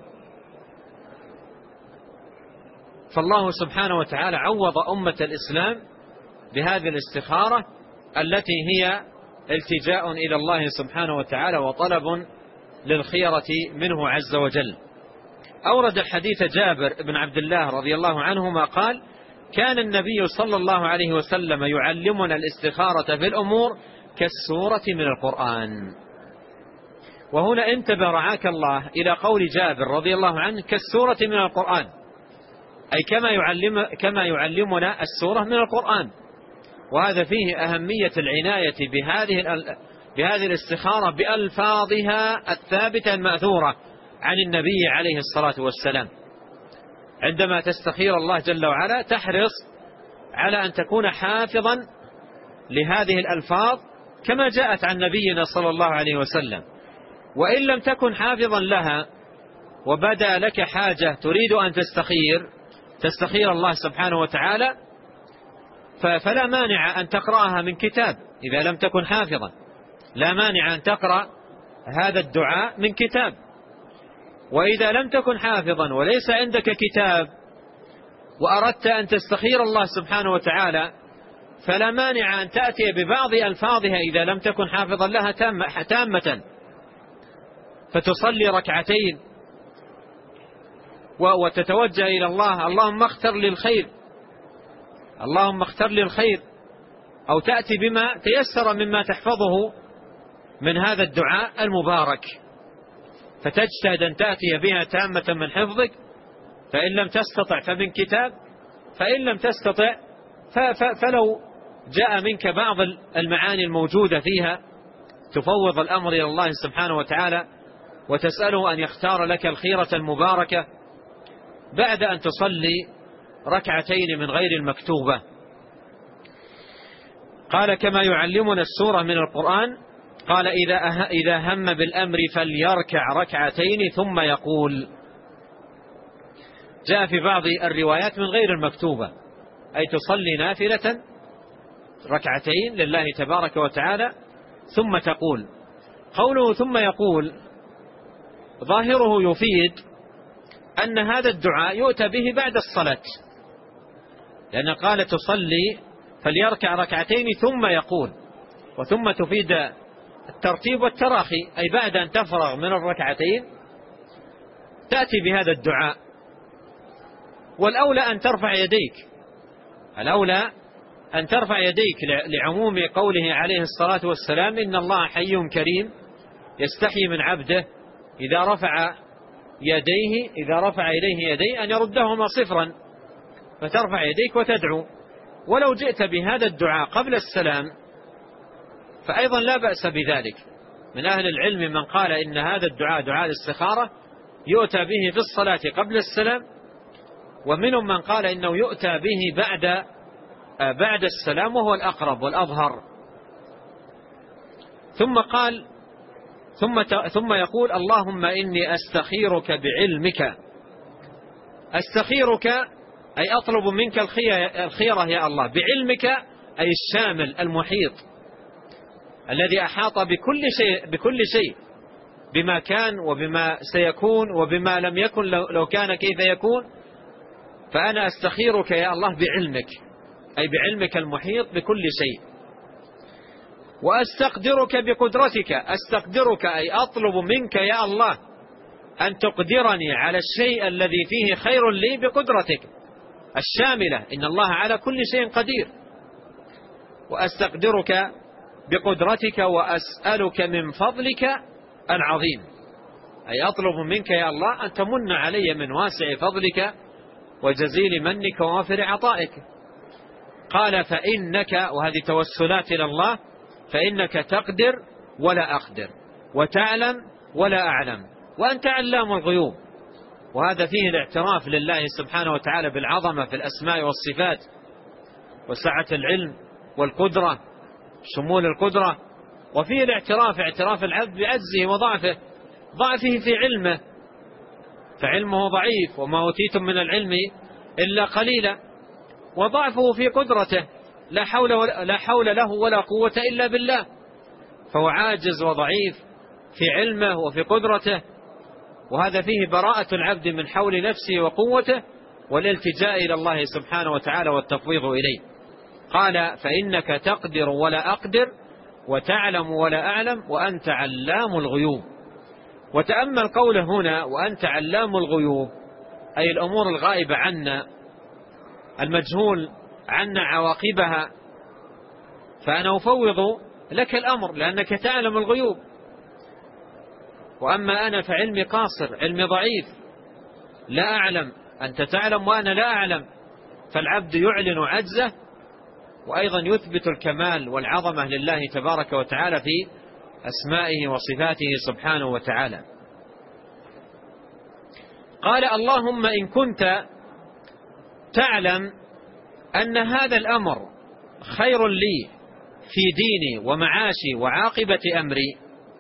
فالله سبحانه وتعالى عوض أمة الإسلام بهذه الاستخارة التي هي التجاء إلى الله سبحانه وتعالى وطلب للخيرة منه عز وجل. أورد حديث جابر بن عبد الله رضي الله عنهما قال: كان النبي صلى الله عليه وسلم يعلمنا الاستخارة في الأمور كالسورة من القرآن. وهنا انتبه رعاك الله إلى قول جابر رضي الله عنه كالسورة من القرآن، أي كما يعلمنا السورة من القرآن. وهذا فيه أهمية العناية بهذه الاستخارة بألفاظها الثابتة المأثورة عن النبي عليه الصلاة والسلام. عندما تستخير الله جل وعلا تحرص على أن تكون حافظا لهذه الألفاظ كما جاءت عن نبينا صلى الله عليه وسلم. وإن لم تكن حافظا لها وبدأ لك حاجة تريد أن تستخير الله سبحانه وتعالى، فلا مانع أن تقرأها من كتاب. إذا لم تكن حافظا لا مانع أن تقرأ هذا الدعاء من كتاب. وإذا لم تكن حافظا وليس عندك كتاب وأردت أن تستخير الله سبحانه وتعالى فلا مانع أن تأتي ببعض ألفاظها إذا لم تكن حافظا لها تامة، فتصلي ركعتين وتتوجه إلى الله: اللهم اختر لي الخير، اللهم اختر لي الخير. أو تأتي بما تيسر مما تحفظه من هذا الدعاء المبارك، فتجتهد أن تأتي بها تامة من حفظك، فإن لم تستطع فمن كتاب، فإن لم تستطع فلو جاء منك بعض المعاني الموجودة فيها تفوض الأمر إلى الله سبحانه وتعالى وتسأله أن يختار لك الخيرة المباركة بعد أن تصلي ركعتين من غير المكتوبة. قال: كما يعلمنا السورة من القرآن. قال: إذا هم بالأمر فليركع ركعتين ثم يقول. جاء في بعض الروايات من غير المكتوبة، أي تصلي نافلة ركعتين لله تبارك وتعالى ثم تقول. قوله ثم يقول ظاهره يفيد أن هذا الدعاء يؤتى به بعد الصلاة، لأن قال تصلي فليركع ركعتين ثم يقول، وثم تفيد الترتيب والتراخي، أي بعد أن تفرغ من الركعتين تأتي بهذا الدعاء. والأولى أن ترفع يديك، الأولى أن ترفع يديك لعموم قوله عليه الصلاة والسلام: إن الله حي كريم يستحي من عبده إذا رفع إليه يديه أن يردهما صفرا، فترفع يديك وتدعو. ولو جئت بهذا الدعاء قبل السلام فأيضا لا بأس بذلك. من أهل العلم من قال إن هذا الدعاء دعاء الاستخارة يؤتى به في الصلاة قبل السلام، ومنهم من قال إنه يؤتى به بعد السلام، وهو الأقرب والأظهر. ثم قال ثم يقول: اللهم إني أستخيرك بعلمك. أستخيرك أي أطلب منك الخيرة يا الله، بعلمك أي الشامل المحيط الذي أحاط بكل شيء بما كان وبما سيكون وبما لم يكن لو كان كيف يكون. فأنا أستخيرك يا الله بعلمك، أي بعلمك المحيط بكل شيء. وأستقدرك بقدرتك. أستقدرك أي أطلب منك يا الله أن تقدرني على الشيء الذي فيه خير لي بقدرتك الشاملة، إن الله على كل شيء قدير. وأستقدرك بقدرتك وأسألك من فضلك العظيم، أي أطلب منك يا الله أن تمن علي من واسع فضلك وجزيل منك ووافر عطائك. قال فإنك، وهذه توسلات إلى الله، فإنك تقدر ولا أقدر، وتعلم ولا أعلم، وأنت علام الغيوب. وهذا فيه الاعتراف لله سبحانه وتعالى بالعظمة في الأسماء والصفات، وسعة العلم والقدرة، شمول القدرة. وفيه الاعتراف، اعتراف العبد بعجزه وضعفه، ضعفه في علمه، فعلمه ضعيف، وما أوتيتم من العلم إلا قليلا، وضعفه في قدرته، لا حول له ولا قوة إلا بالله، فهو عاجز وضعيف في علمه وفي قدرته. وهذا فيه براءة العبد من حول نفسه وقوته، والالتجاء إلى الله سبحانه وتعالى والتفويض إليه. قال فإنك تقدر ولا أقدر، وتعلم ولا أعلم، وأنت علام الغيوب. وتأمل قوله هنا وأنت علام الغيوب، أي الأمور الغائبة عنا، المجهول عنا عواقبها، فأنا أفوض لك الأمر لأنك تعلم الغيوب. وأما أنا فعلمي قاصر، علمي ضعيف، لا أعلم، أنت تعلم وأنا لا أعلم. فالعبد يعلن عجزه، وأيضا يثبت الكمال والعظمة لله تبارك وتعالى في أسمائه وصفاته سبحانه وتعالى. قال اللهم إن كنت تعلم أن هذا الأمر خير لي في ديني ومعاشي وعاقبة أمري.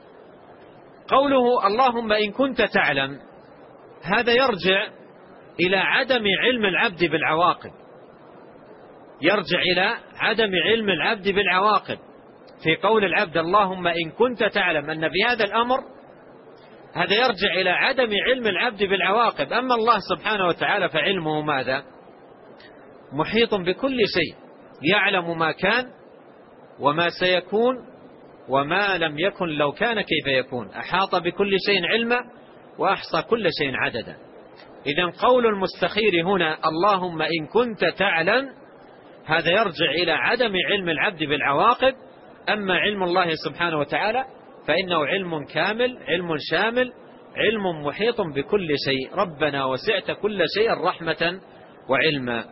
قوله اللهم إن كنت تعلم، هذا يرجع إلى عدم علم العبد بالعواقب، يرجع إلى عدم علم العبد بالعواقب. في قول العبد اللهم إن كنت تعلم أن في هذا الأمر، هذا يرجع إلى عدم علم العبد بالعواقب. أما الله سبحانه وتعالى فعلمه ماذا؟ محيط بكل شيء، يعلم ما كان وما سيكون وما لم يكن لو كان كيف يكون، أحاط بكل شيء علما وأحصى كل شيء عددا. إذن قول المستخير هنا اللهم إن كنت تعلم، هذا يرجع إلى عدم علم العبد بالعواقب. أما علم الله سبحانه وتعالى فإنه علم كامل، علم شامل، علم محيط بكل شيء. ربنا وسعت كل شيء رحمة وعلما.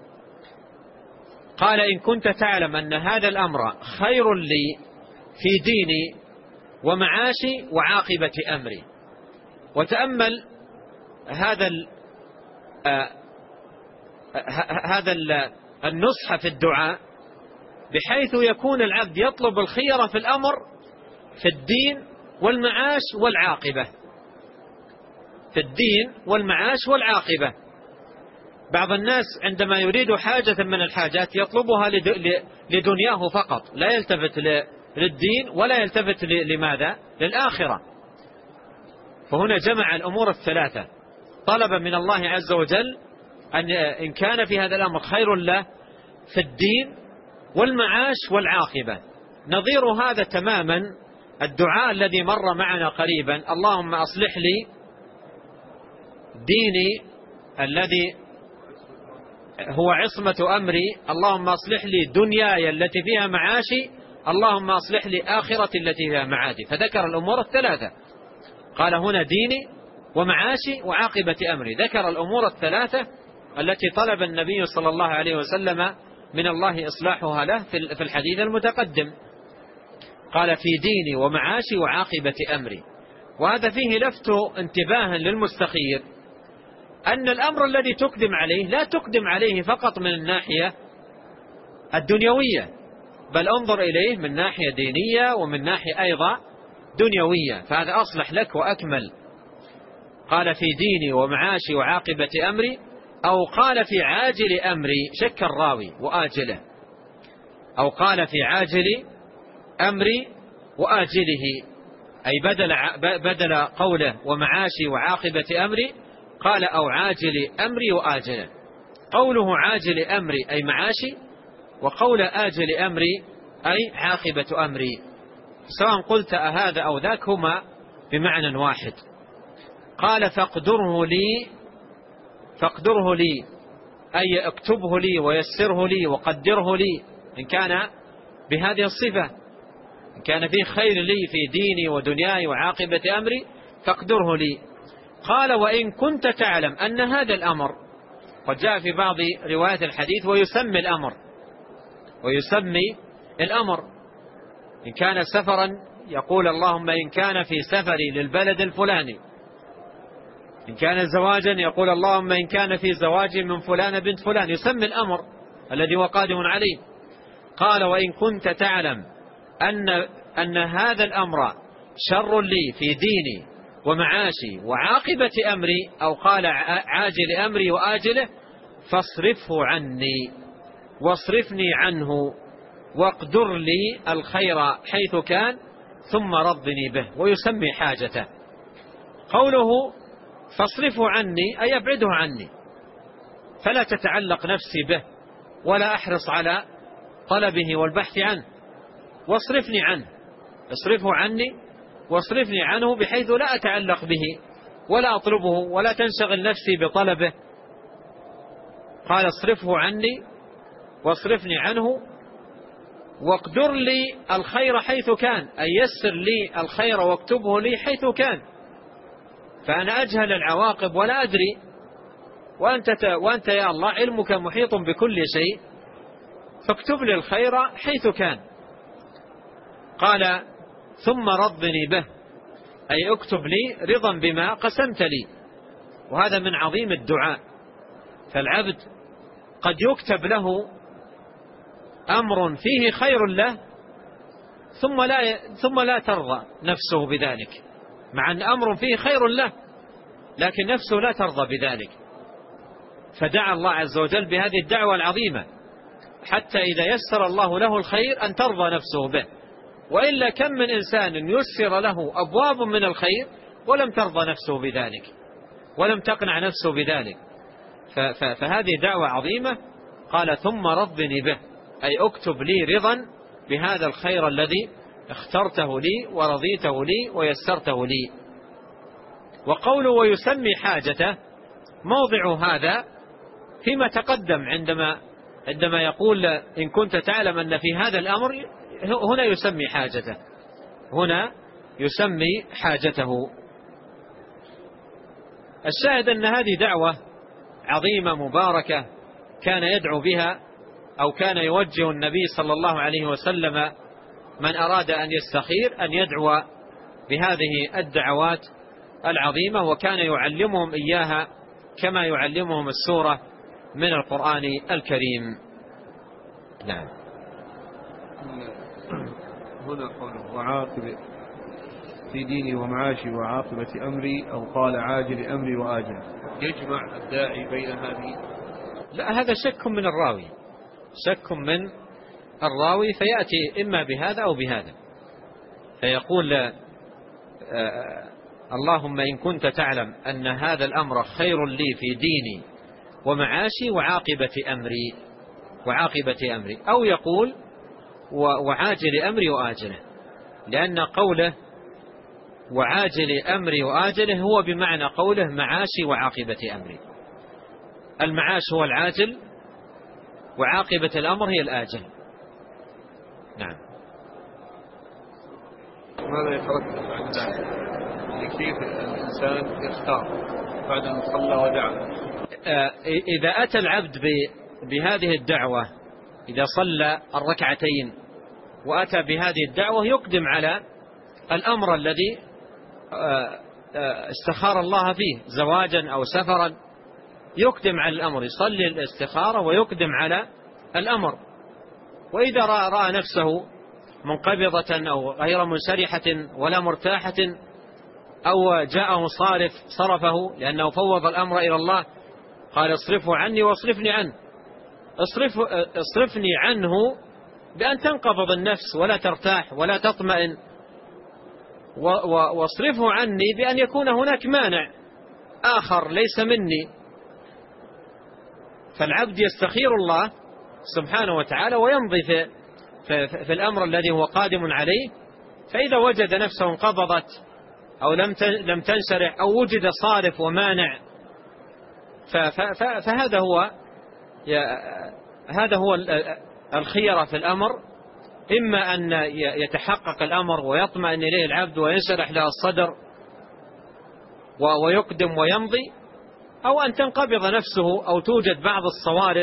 قال إن كنت تعلم أن هذا الأمر خير لي في ديني ومعاشي وعاقبة أمري. وتأمل هذا النصح في الدعاء، بحيث يكون العبد يطلب الخير في الأمر في الدين والمعاش والعاقبة، في الدين والمعاش والعاقبة. بعض الناس عندما يريد حاجة من الحاجات يطلبها لدنياه فقط، لا يلتفت للدين ولا يلتفت لماذا؟ للآخرة. فهنا جمع الأمور الثلاثة، طلب من الله عز وجل أن إن كان في هذا الأمر خير له في الدين والمعاش والعاقبة. نظير هذا تماما الدعاء الذي مر معنا قريبا، اللهم أصلح لي ديني الذي هو عصمة أمري، اللهم أصلح لي دنياي التي فيها معاشي، اللهم أصلح لي آخرتي التي فيها معادي. فذكر الأمور الثلاثة، قال هنا ديني ومعاشي وعاقبة أمري، ذكر الأمور الثلاثة التي طلب النبي صلى الله عليه وسلم من الله إصلاحها له في الحديث المتقدم. قال في ديني ومعاشي وعاقبة أمري. وهذا فيه لفت انتباه للمستخير أن الأمر الذي تقدم عليه لا تقدم عليه فقط من الناحية الدنيوية، بل انظر إليه من ناحية دينية ومن ناحية أيضا دنيوية، فهذا أصلح لك وأكمل. قال في ديني ومعاشي وعاقبة أمري، أو قال في عاجل أمري، شك الراوي وآجله، أو قال في عاجل أمري وآجله، أي بدل قوله ومعاشي وعاقبة أمري قال أو عاجل أمري وآجله. قوله عاجل أمري أي معاشي، وقول آجل أمري أي عاقبة أمري، سواء قلت هذا أو ذاك هما بمعنى واحد. قال فاقدره لي أي اكتبه لي ويسره لي وقدره لي، إن كان بهذه الصفة، إن كان فيه خير لي في ديني ودنياي وعاقبة أمري فاقدره لي. قال وإن كنت تعلم أن هذا الأمر، قد جاء في بعض روايات الحديث ويسمي الأمر إن كان سفرا يقول اللهم إن كان في سفري للبلد الفلاني، إن كان زواجا يقول اللهم إن كان في زواجي من فلان بنت فلان، يسمي الأمر الذي هو قادم عليه. قال وإن كنت تعلم أن هذا الأمر شر لي في ديني ومعاشي وعاقبة أمري، أو قال عاجل أمري وآجله، فاصرفه عني واصرفني عنه واقدر لي الخير حيث كان ثم رضني به، ويسمي حاجته. قوله فاصرفه عني أي أبعده عني، فلا تتعلق نفسي به ولا أحرص على طلبه والبحث عنه، واصرفني عنه، اصرفه عني واصرفني عنه بحيث لا أتعلق به ولا أطلبه ولا تنشغل نفسي بطلبه. قال اصرفه عني واصرفني عنه واقدر لي الخير حيث كان، أي يسر لي الخير واكتبه لي حيث كان، فأنا أجهل العواقب ولا أدري، وأنت يا الله علمك محيط بكل شيء، فاكتب لي الخير حيث كان. قال ثم رضني به أي اكتب لي رضا بما قسمت لي، وهذا من عظيم الدعاء. فالعبد قد يكتب له أمر فيه خير له ثم لا ترضى نفسه بذلك، مع أن أمر فيه خير له لكن نفسه لا ترضى بذلك، فدعا الله عز وجل بهذه الدعوة العظيمة حتى إذا يسر الله له الخير أن ترضى نفسه به، وإلا كم من إنسان يسر له أبواب من الخير ولم ترضى نفسه بذلك ولم تقنع نفسه بذلك. فهذه دعوة عظيمة. قال ثم رضني به أي اكتب لي رضا بهذا الخير الذي اخترته لي ورضيته لي ويسرته لي. وقوله ويسمي حاجته موضع هذا فيما تقدم عندما يقول إن كنت تعلم أن في هذا الأمر، هنا يسمي حاجته، هنا يسمي حاجته. الشاهد أن هذه دعوة عظيمة مباركة كان يدعو بها أو كان يوجه النبي صلى الله عليه وسلم من أراد أن يستخير أن يدعو بهذه الدعوات العظيمة، وكان يعلمهم إياها كما يعلمهم السورة من القرآن الكريم. نعم. هنا قوله وعاقبة في ديني ومعاشي وعاقبة أمري، أو قال عاجل أمري وآجل، يجمع الداعي بين هذه؟ لا، هذا شك من الراوي، شك من الراوي، فيأتي إما بهذا أو بهذا، فيقول اللهم إن كنت تعلم أن هذا الأمر خير لي في ديني ومعاشي وعاقبة أمري، أو يقول وعاجل أمري وآجله، لأن قوله وعاجل أمري وآجله هو بمعنى قوله معاشي وعاقبة أمري. المعاش هو العاجل وعاقبة الأمر هي الآجل. نعم. ماذا يترتب عن ذلك؟ كيف الإنسان يختار بعد أن صلى ودعا؟ إذا أتى العبد بهذه الدعوة، إذا صلى الركعتين وأتى بهذه الدعوة، يقدم على الأمر الذي استخار الله فيه زواجا أو سفرا، يقدم على الأمر، يصلي الاستخارة ويقدم على الأمر. وإذا رأى نفسه منقبضة أو غير منشرحة ولا مرتاحة، أو جاءه صارف صرفه لأنه فوض الأمر إلى الله، قال اصرفه عني واصرفني عنه. اصرفني عنه بأن تنقبض النفس ولا ترتاح ولا تطمئن، واصرفه عني بأن يكون هناك مانع آخر ليس مني. فالعبد يستخير الله سبحانه وتعالى ويمضي في في الأمر الذي هو قادم عليه، فإذا وجد نفسه انقبضت أو لم تنشرح أو وجد صارف ومانع، هذا هو الخيرة في الأمر، إما أن يتحقق الأمر ويطمئن إليه العبد وينشرح له الصدر ويقدم ويمضي، أو أن تنقبض نفسه أو توجد بعض الصوارف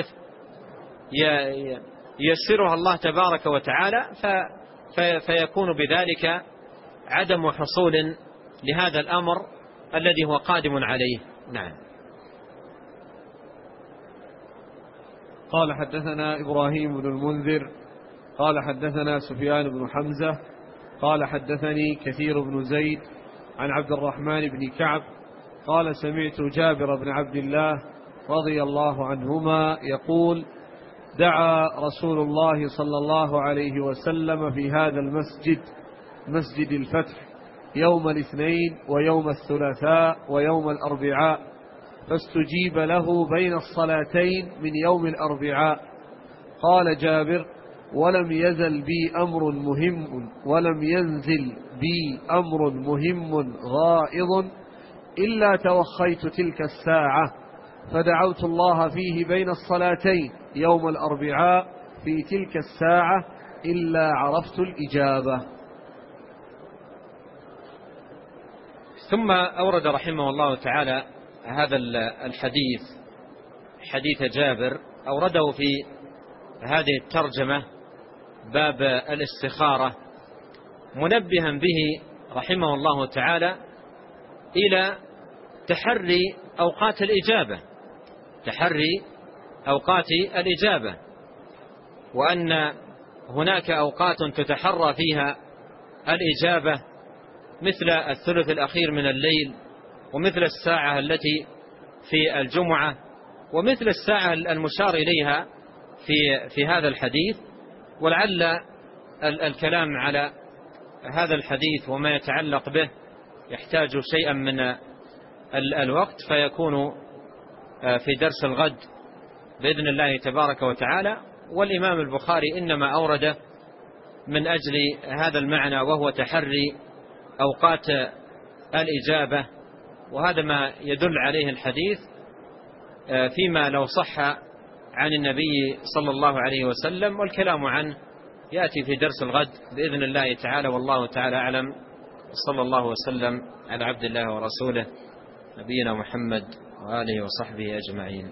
ييسرها الله تبارك وتعالى، فيكون بذلك عدم حصول لهذا الأمر الذي هو قادم عليه. نعم. قال حدثنا إبراهيم بن المنذر قال حدثنا سفيان بن حمزة قال حدثني كثير بن زيد عن عبد الرحمن بن كعب قال سمعت جابر بن عبد الله رضي الله عنهما يقول: دعا رسول الله صلى الله عليه وسلم في هذا المسجد، مسجد الفتح، يوم الاثنين ويوم الثلاثاء ويوم الأربعاء، فاستجيب له بين الصلاتين من يوم الأربعاء. قال جابر: ولم ينزل بي أمر مهم غائض إلا توخيت تلك الساعة، فدعوت الله فيه بين الصلاتين يوم الأربعاء في تلك الساعة إلا عرفت الإجابة. ثم أورد رحمه الله تعالى هذا الحديث، حديث جابر، أورده في هذه الترجمة باب الاستخارة، منبها به رحمه الله تعالى إلى تحري أوقات الإجابة، وأن هناك أوقات تتحرى فيها الإجابة، مثل الثلث الأخير من الليل، ومثل الساعة التي في الجمعة، ومثل الساعة المشار إليها في هذا الحديث. ولعل الكلام على هذا الحديث وما يتعلق به يحتاج شيئا من الوقت، فيكون في درس الغد بإذن الله تبارك وتعالى. والإمام البخاري إنما أورد من أجل هذا المعنى، وهو تحري أوقات الإجابة، وهذا ما يدل عليه الحديث فيما لو صح عن النبي صلى الله عليه وسلم، والكلام عنه يأتي في درس الغد بإذن الله تعالى. والله تعالى أعلم، صلى الله وسلم على عبد الله ورسوله نبينا محمد وآله وصحبه أجمعين.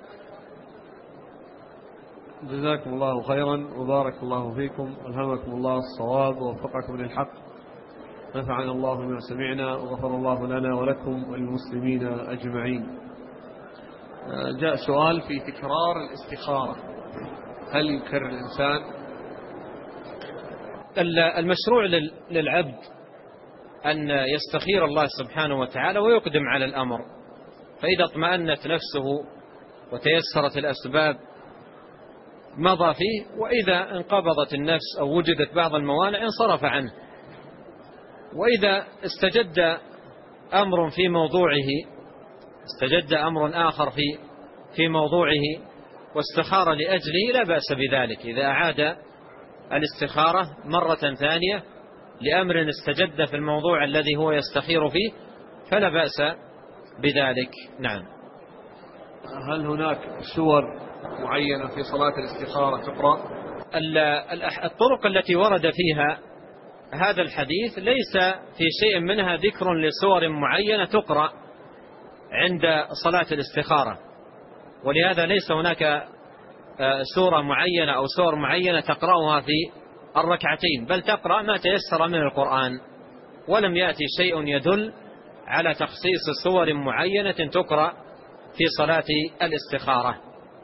جزاكم الله خيرا وبارك الله فيكم، ألهمكم الله الصواب ووفقكم للحق، نفعنا الله بما سمعنا وغفر الله لنا ولكم وللمسلمين أجمعين. جاء سؤال في تكرار الاستخارة، هل يكرر الإنسان؟ المشروع للعبد أن يستخير الله سبحانه وتعالى ويقدم على الأمر، فإذا اطمأنت نفسه وتيسرت الأسباب مضى فيه، وإذا انقبضت النفس أو وجدت بعض الموانع انصرف عنه. وإذا استجد أمر في موضوعه، استجد أمر آخر في موضوعه واستخار لأجله، لا بأس بذلك. إذا أعاد الاستخارة مرة ثانية لأمر استجد في الموضوع الذي هو يستخير فيه فلا بأس بذلك. نعم. هل هناك سور معينة في صلاة الاستخارة تقرأ؟ الطرق التي ورد فيها هذا الحديث ليس في شيء منها ذكر لسور معينة تقرأ عند صلاة الاستخارة، ولهذا ليس هناك سورة معينة أو سور معينة تقرأها في الركعتين، بل تقرأ ما تيسر من القرآن، ولم يأتي شيء يدل على تخصيص سور معينة تقرأ في صلاة الاستخارة.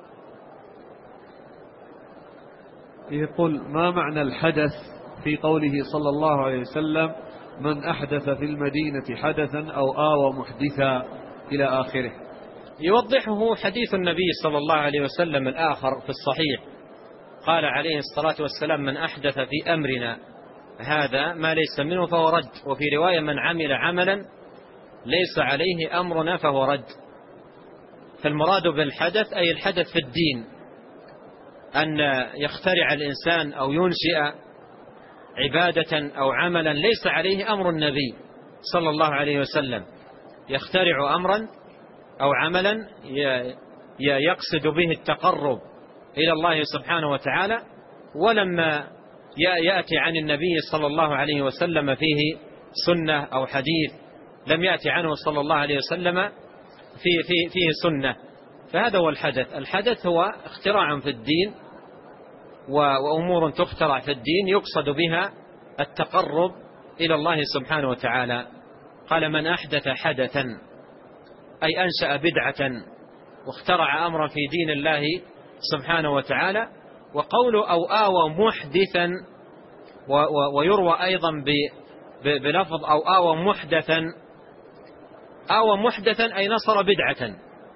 يقول: ما معنى الحدث في قوله صلى الله عليه وسلم: من أحدث في المدينة حدثا أو آوى محدثا إلى آخره؟ يوضحه حديث النبي صلى الله عليه وسلم الآخر في الصحيح، قال عليه الصلاة والسلام: من أحدث في أمرنا هذا ما ليس منه فهو رد، وفي رواية: من عمل عملا ليس عليه أمرنا فهو رد. فالمراد بالحدث أي الحدث في الدين أن يخترع الإنسان أو ينشئ عبادة أو عملا ليس عليه أمر النبي صلى الله عليه وسلم، يخترع أمرا أو عملا يقصد به التقرب إلى الله سبحانه وتعالى، ولما يأتي عن النبي صلى الله عليه وسلم فيه سنة أو حديث لم يأتي عنه صلى الله عليه وسلم فيه سنة، فهذا هو الحدث. الحدث هو اختراع في الدين وأمور تخترع في الدين يقصد بها التقرب إلى الله سبحانه وتعالى. قال: من أحدث حدثا، أي أنشأ بدعة واخترع أمرا في دين الله سبحانه وتعالى. وقوله أو آوى محدثا، ويروى أيضا بلفظ أو آوى محدثا. آوى محدثا أي نصر بدعة،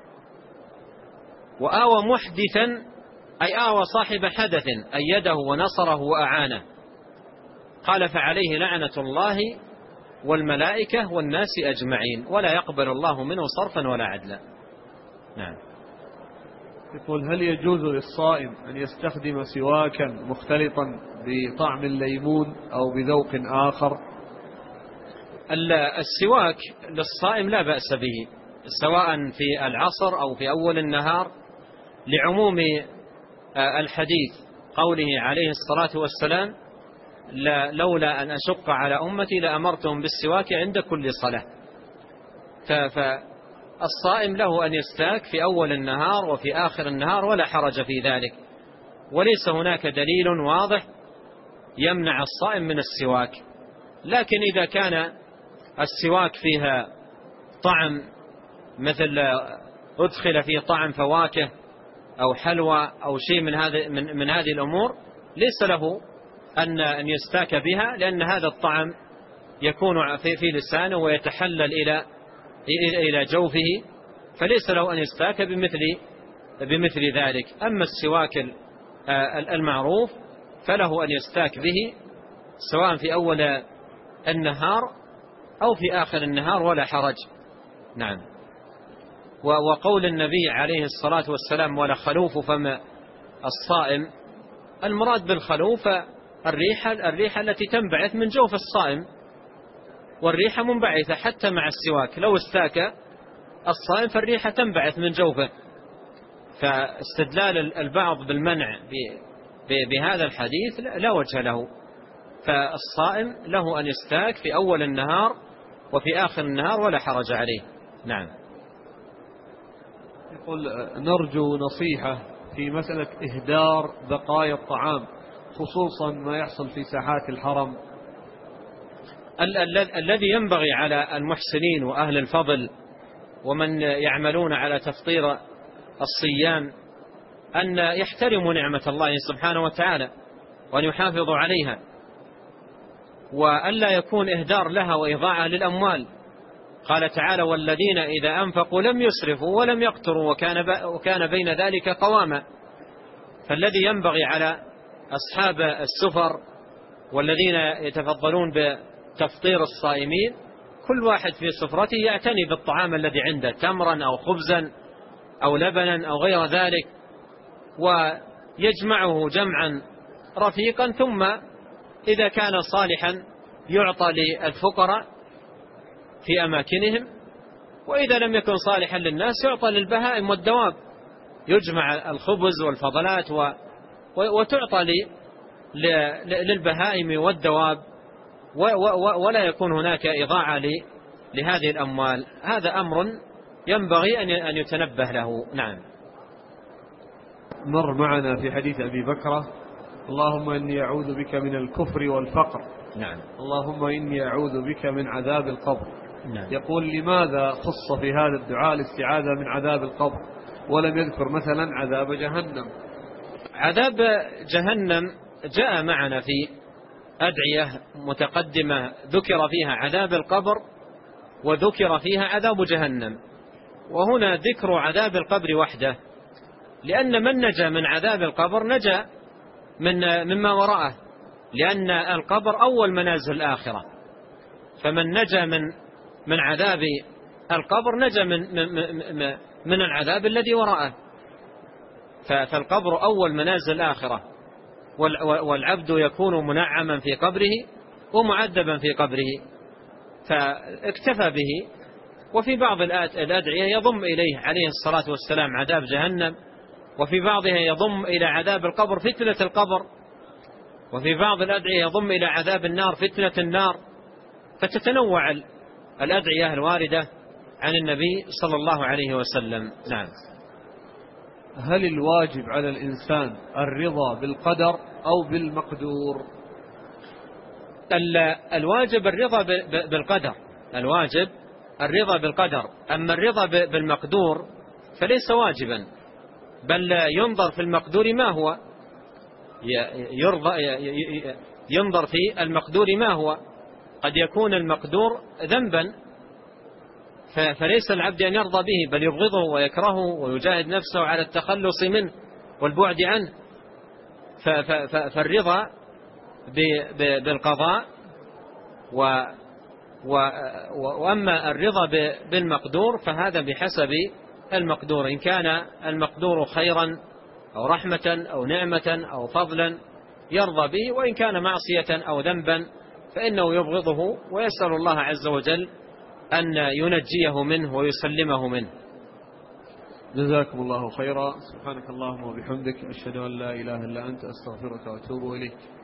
وآوى محدثا أي آوى صاحب حدث أيده ونصره وأعانه. قال: فعليه لعنة الله والملائكة والناس أجمعين ولا يقبل الله منه صرفا ولا عدلا. نعم. يقول: هل يجوز للصائم أن يستخدم سواكا مختلطا بطعم الليمون أو بذوق آخر؟ السواك للصائم لا بأس به، سواء في العصر أو في أول النهار، لعموم الحديث قوله عليه الصلاة والسلام: لولا أن أشق على أمتي لأمرتهم بالسواك عند كل صلاة. فالصائم له أن يستاك في أول النهار وفي آخر النهار ولا حرج في ذلك، وليس هناك دليل واضح يمنع الصائم من السواك. لكن إذا كان السواك فيها طعم، مثل أدخل فيه طعم فواكه أو حلوى أو شيء من هذه الأمور، ليس له أن يستاك بها، لأن هذا الطعم يكون في لسانه ويتحلل إلى جوفه، فليس له أن يستاك بمثل ذلك. أما السواك المعروف فله أن يستاك به سواء في أول النهار أو في آخر النهار ولا حرج. نعم. وقول النبي عليه الصلاة والسلام: ولا خلوف فم الصائم، المراد بالخلوف الريحة التي تنبعث من جوف الصائم، والريحة منبعثة حتى مع السواك، لو استاك الصائم فالريحة تنبعث من جوفه. فاستدلال البعض بالمنع بهذا الحديث لا وجه له، فالصائم له أن يستاك في أول النهار وفي آخر النهار ولا حرج عليه. نعم. يقول: نرجو نصيحة في مسألة إهدار بقايا الطعام، خصوصا ما يحصل في ساحات الحرم. الذي ينبغي على المحسنين وأهل الفضل ومن يعملون على تفطير الصيام أن يحترموا نعمة الله سبحانه وتعالى وأن يحافظوا عليها، وألا يكون إهدار لها وإضاعة للأموال. قال تعالى: والذين إذا أنفقوا لم يسرفوا ولم يقتروا وكان بين ذلك قواما. فالذي ينبغي على أصحاب السفر والذين يتفضلون بتفطير الصائمين، كل واحد في سفرته يعتني بالطعام الذي عنده، تمرا أو خبزا أو لبنا أو غير ذلك، ويجمعه جمعا رفيقا، ثم إذا كان صالحا يعطى للفقراء في أماكنهم، وإذا لم يكن صالحا للناس يعطى للبهائم والدواب، يجمع الخبز والفضلات وتعطى للبهائم والدواب، ولا يكون هناك إضاعة لهذه الأموال. هذا أمر ينبغي أن يتنبه له. نعم. مر معنا في حديث أبي بكرة: اللهم إني أعوذ بك من الكفر والفقر. نعم. اللهم إني أعوذ بك من عذاب القبر. نعم. يقول: لماذا خص في هذا الدعاء الاستعاذة من عذاب القبر ولم يذكر مثلا عذاب جهنم؟ عذاب جهنم جاء معنا في أدعية متقدمة ذكر فيها عذاب القبر وذكر فيها عذاب جهنم، وهنا ذكر عذاب القبر وحده، لأن من نجا من عذاب القبر نجا مما وراءه، لأن القبر أول منازل الآخرة، فمن نجا من عذاب القبر نجا من العذاب الذي وراءه. فالقبر أول منازل الآخرة، والعبد يكون منعما في قبره ومعذبا في قبره، فاكتفى به. وفي بعض الأدعية يضم إليه عليه الصلاة والسلام عذاب جهنم، وفي بعضها يضم إلى عذاب القبر فتنة القبر، وفي بعض الأدعية يضم إلى عذاب النار فتنة النار، فتتنوع الأدعية الواردة عن النبي صلى الله عليه وسلم. نعم. هل الواجب على الإنسان الرضا بالقدر أو بالمقدور؟ الواجب الرضا بالقدر، الواجب الرضا بالقدر. أما الرضا بالمقدور فليس واجبا، بل ينظر في المقدور ما هو، ينظر في المقدور ما هو. قد يكون المقدور ذنبا فليس العبد أن يرضى به، بل يبغضه ويكرهه ويجاهد نفسه على التخلص منه والبعد عنه. فالرضا بالقضاء وأما الرضا بالمقدور فهذا بحسب المقدور. إن كان المقدور خيرا أو رحمة أو نعمة أو فضلا يرضى به، وإن كان معصية أو ذنبا فإنه يبغضه ويسأل الله عز وجل أن ينجيه منه ويسلمه منه. جزاكم الله خيرا. سبحانك اللهم وبحمدك، أشهد أن لا إله إلا أنت، أستغفرك وأتوب إليك.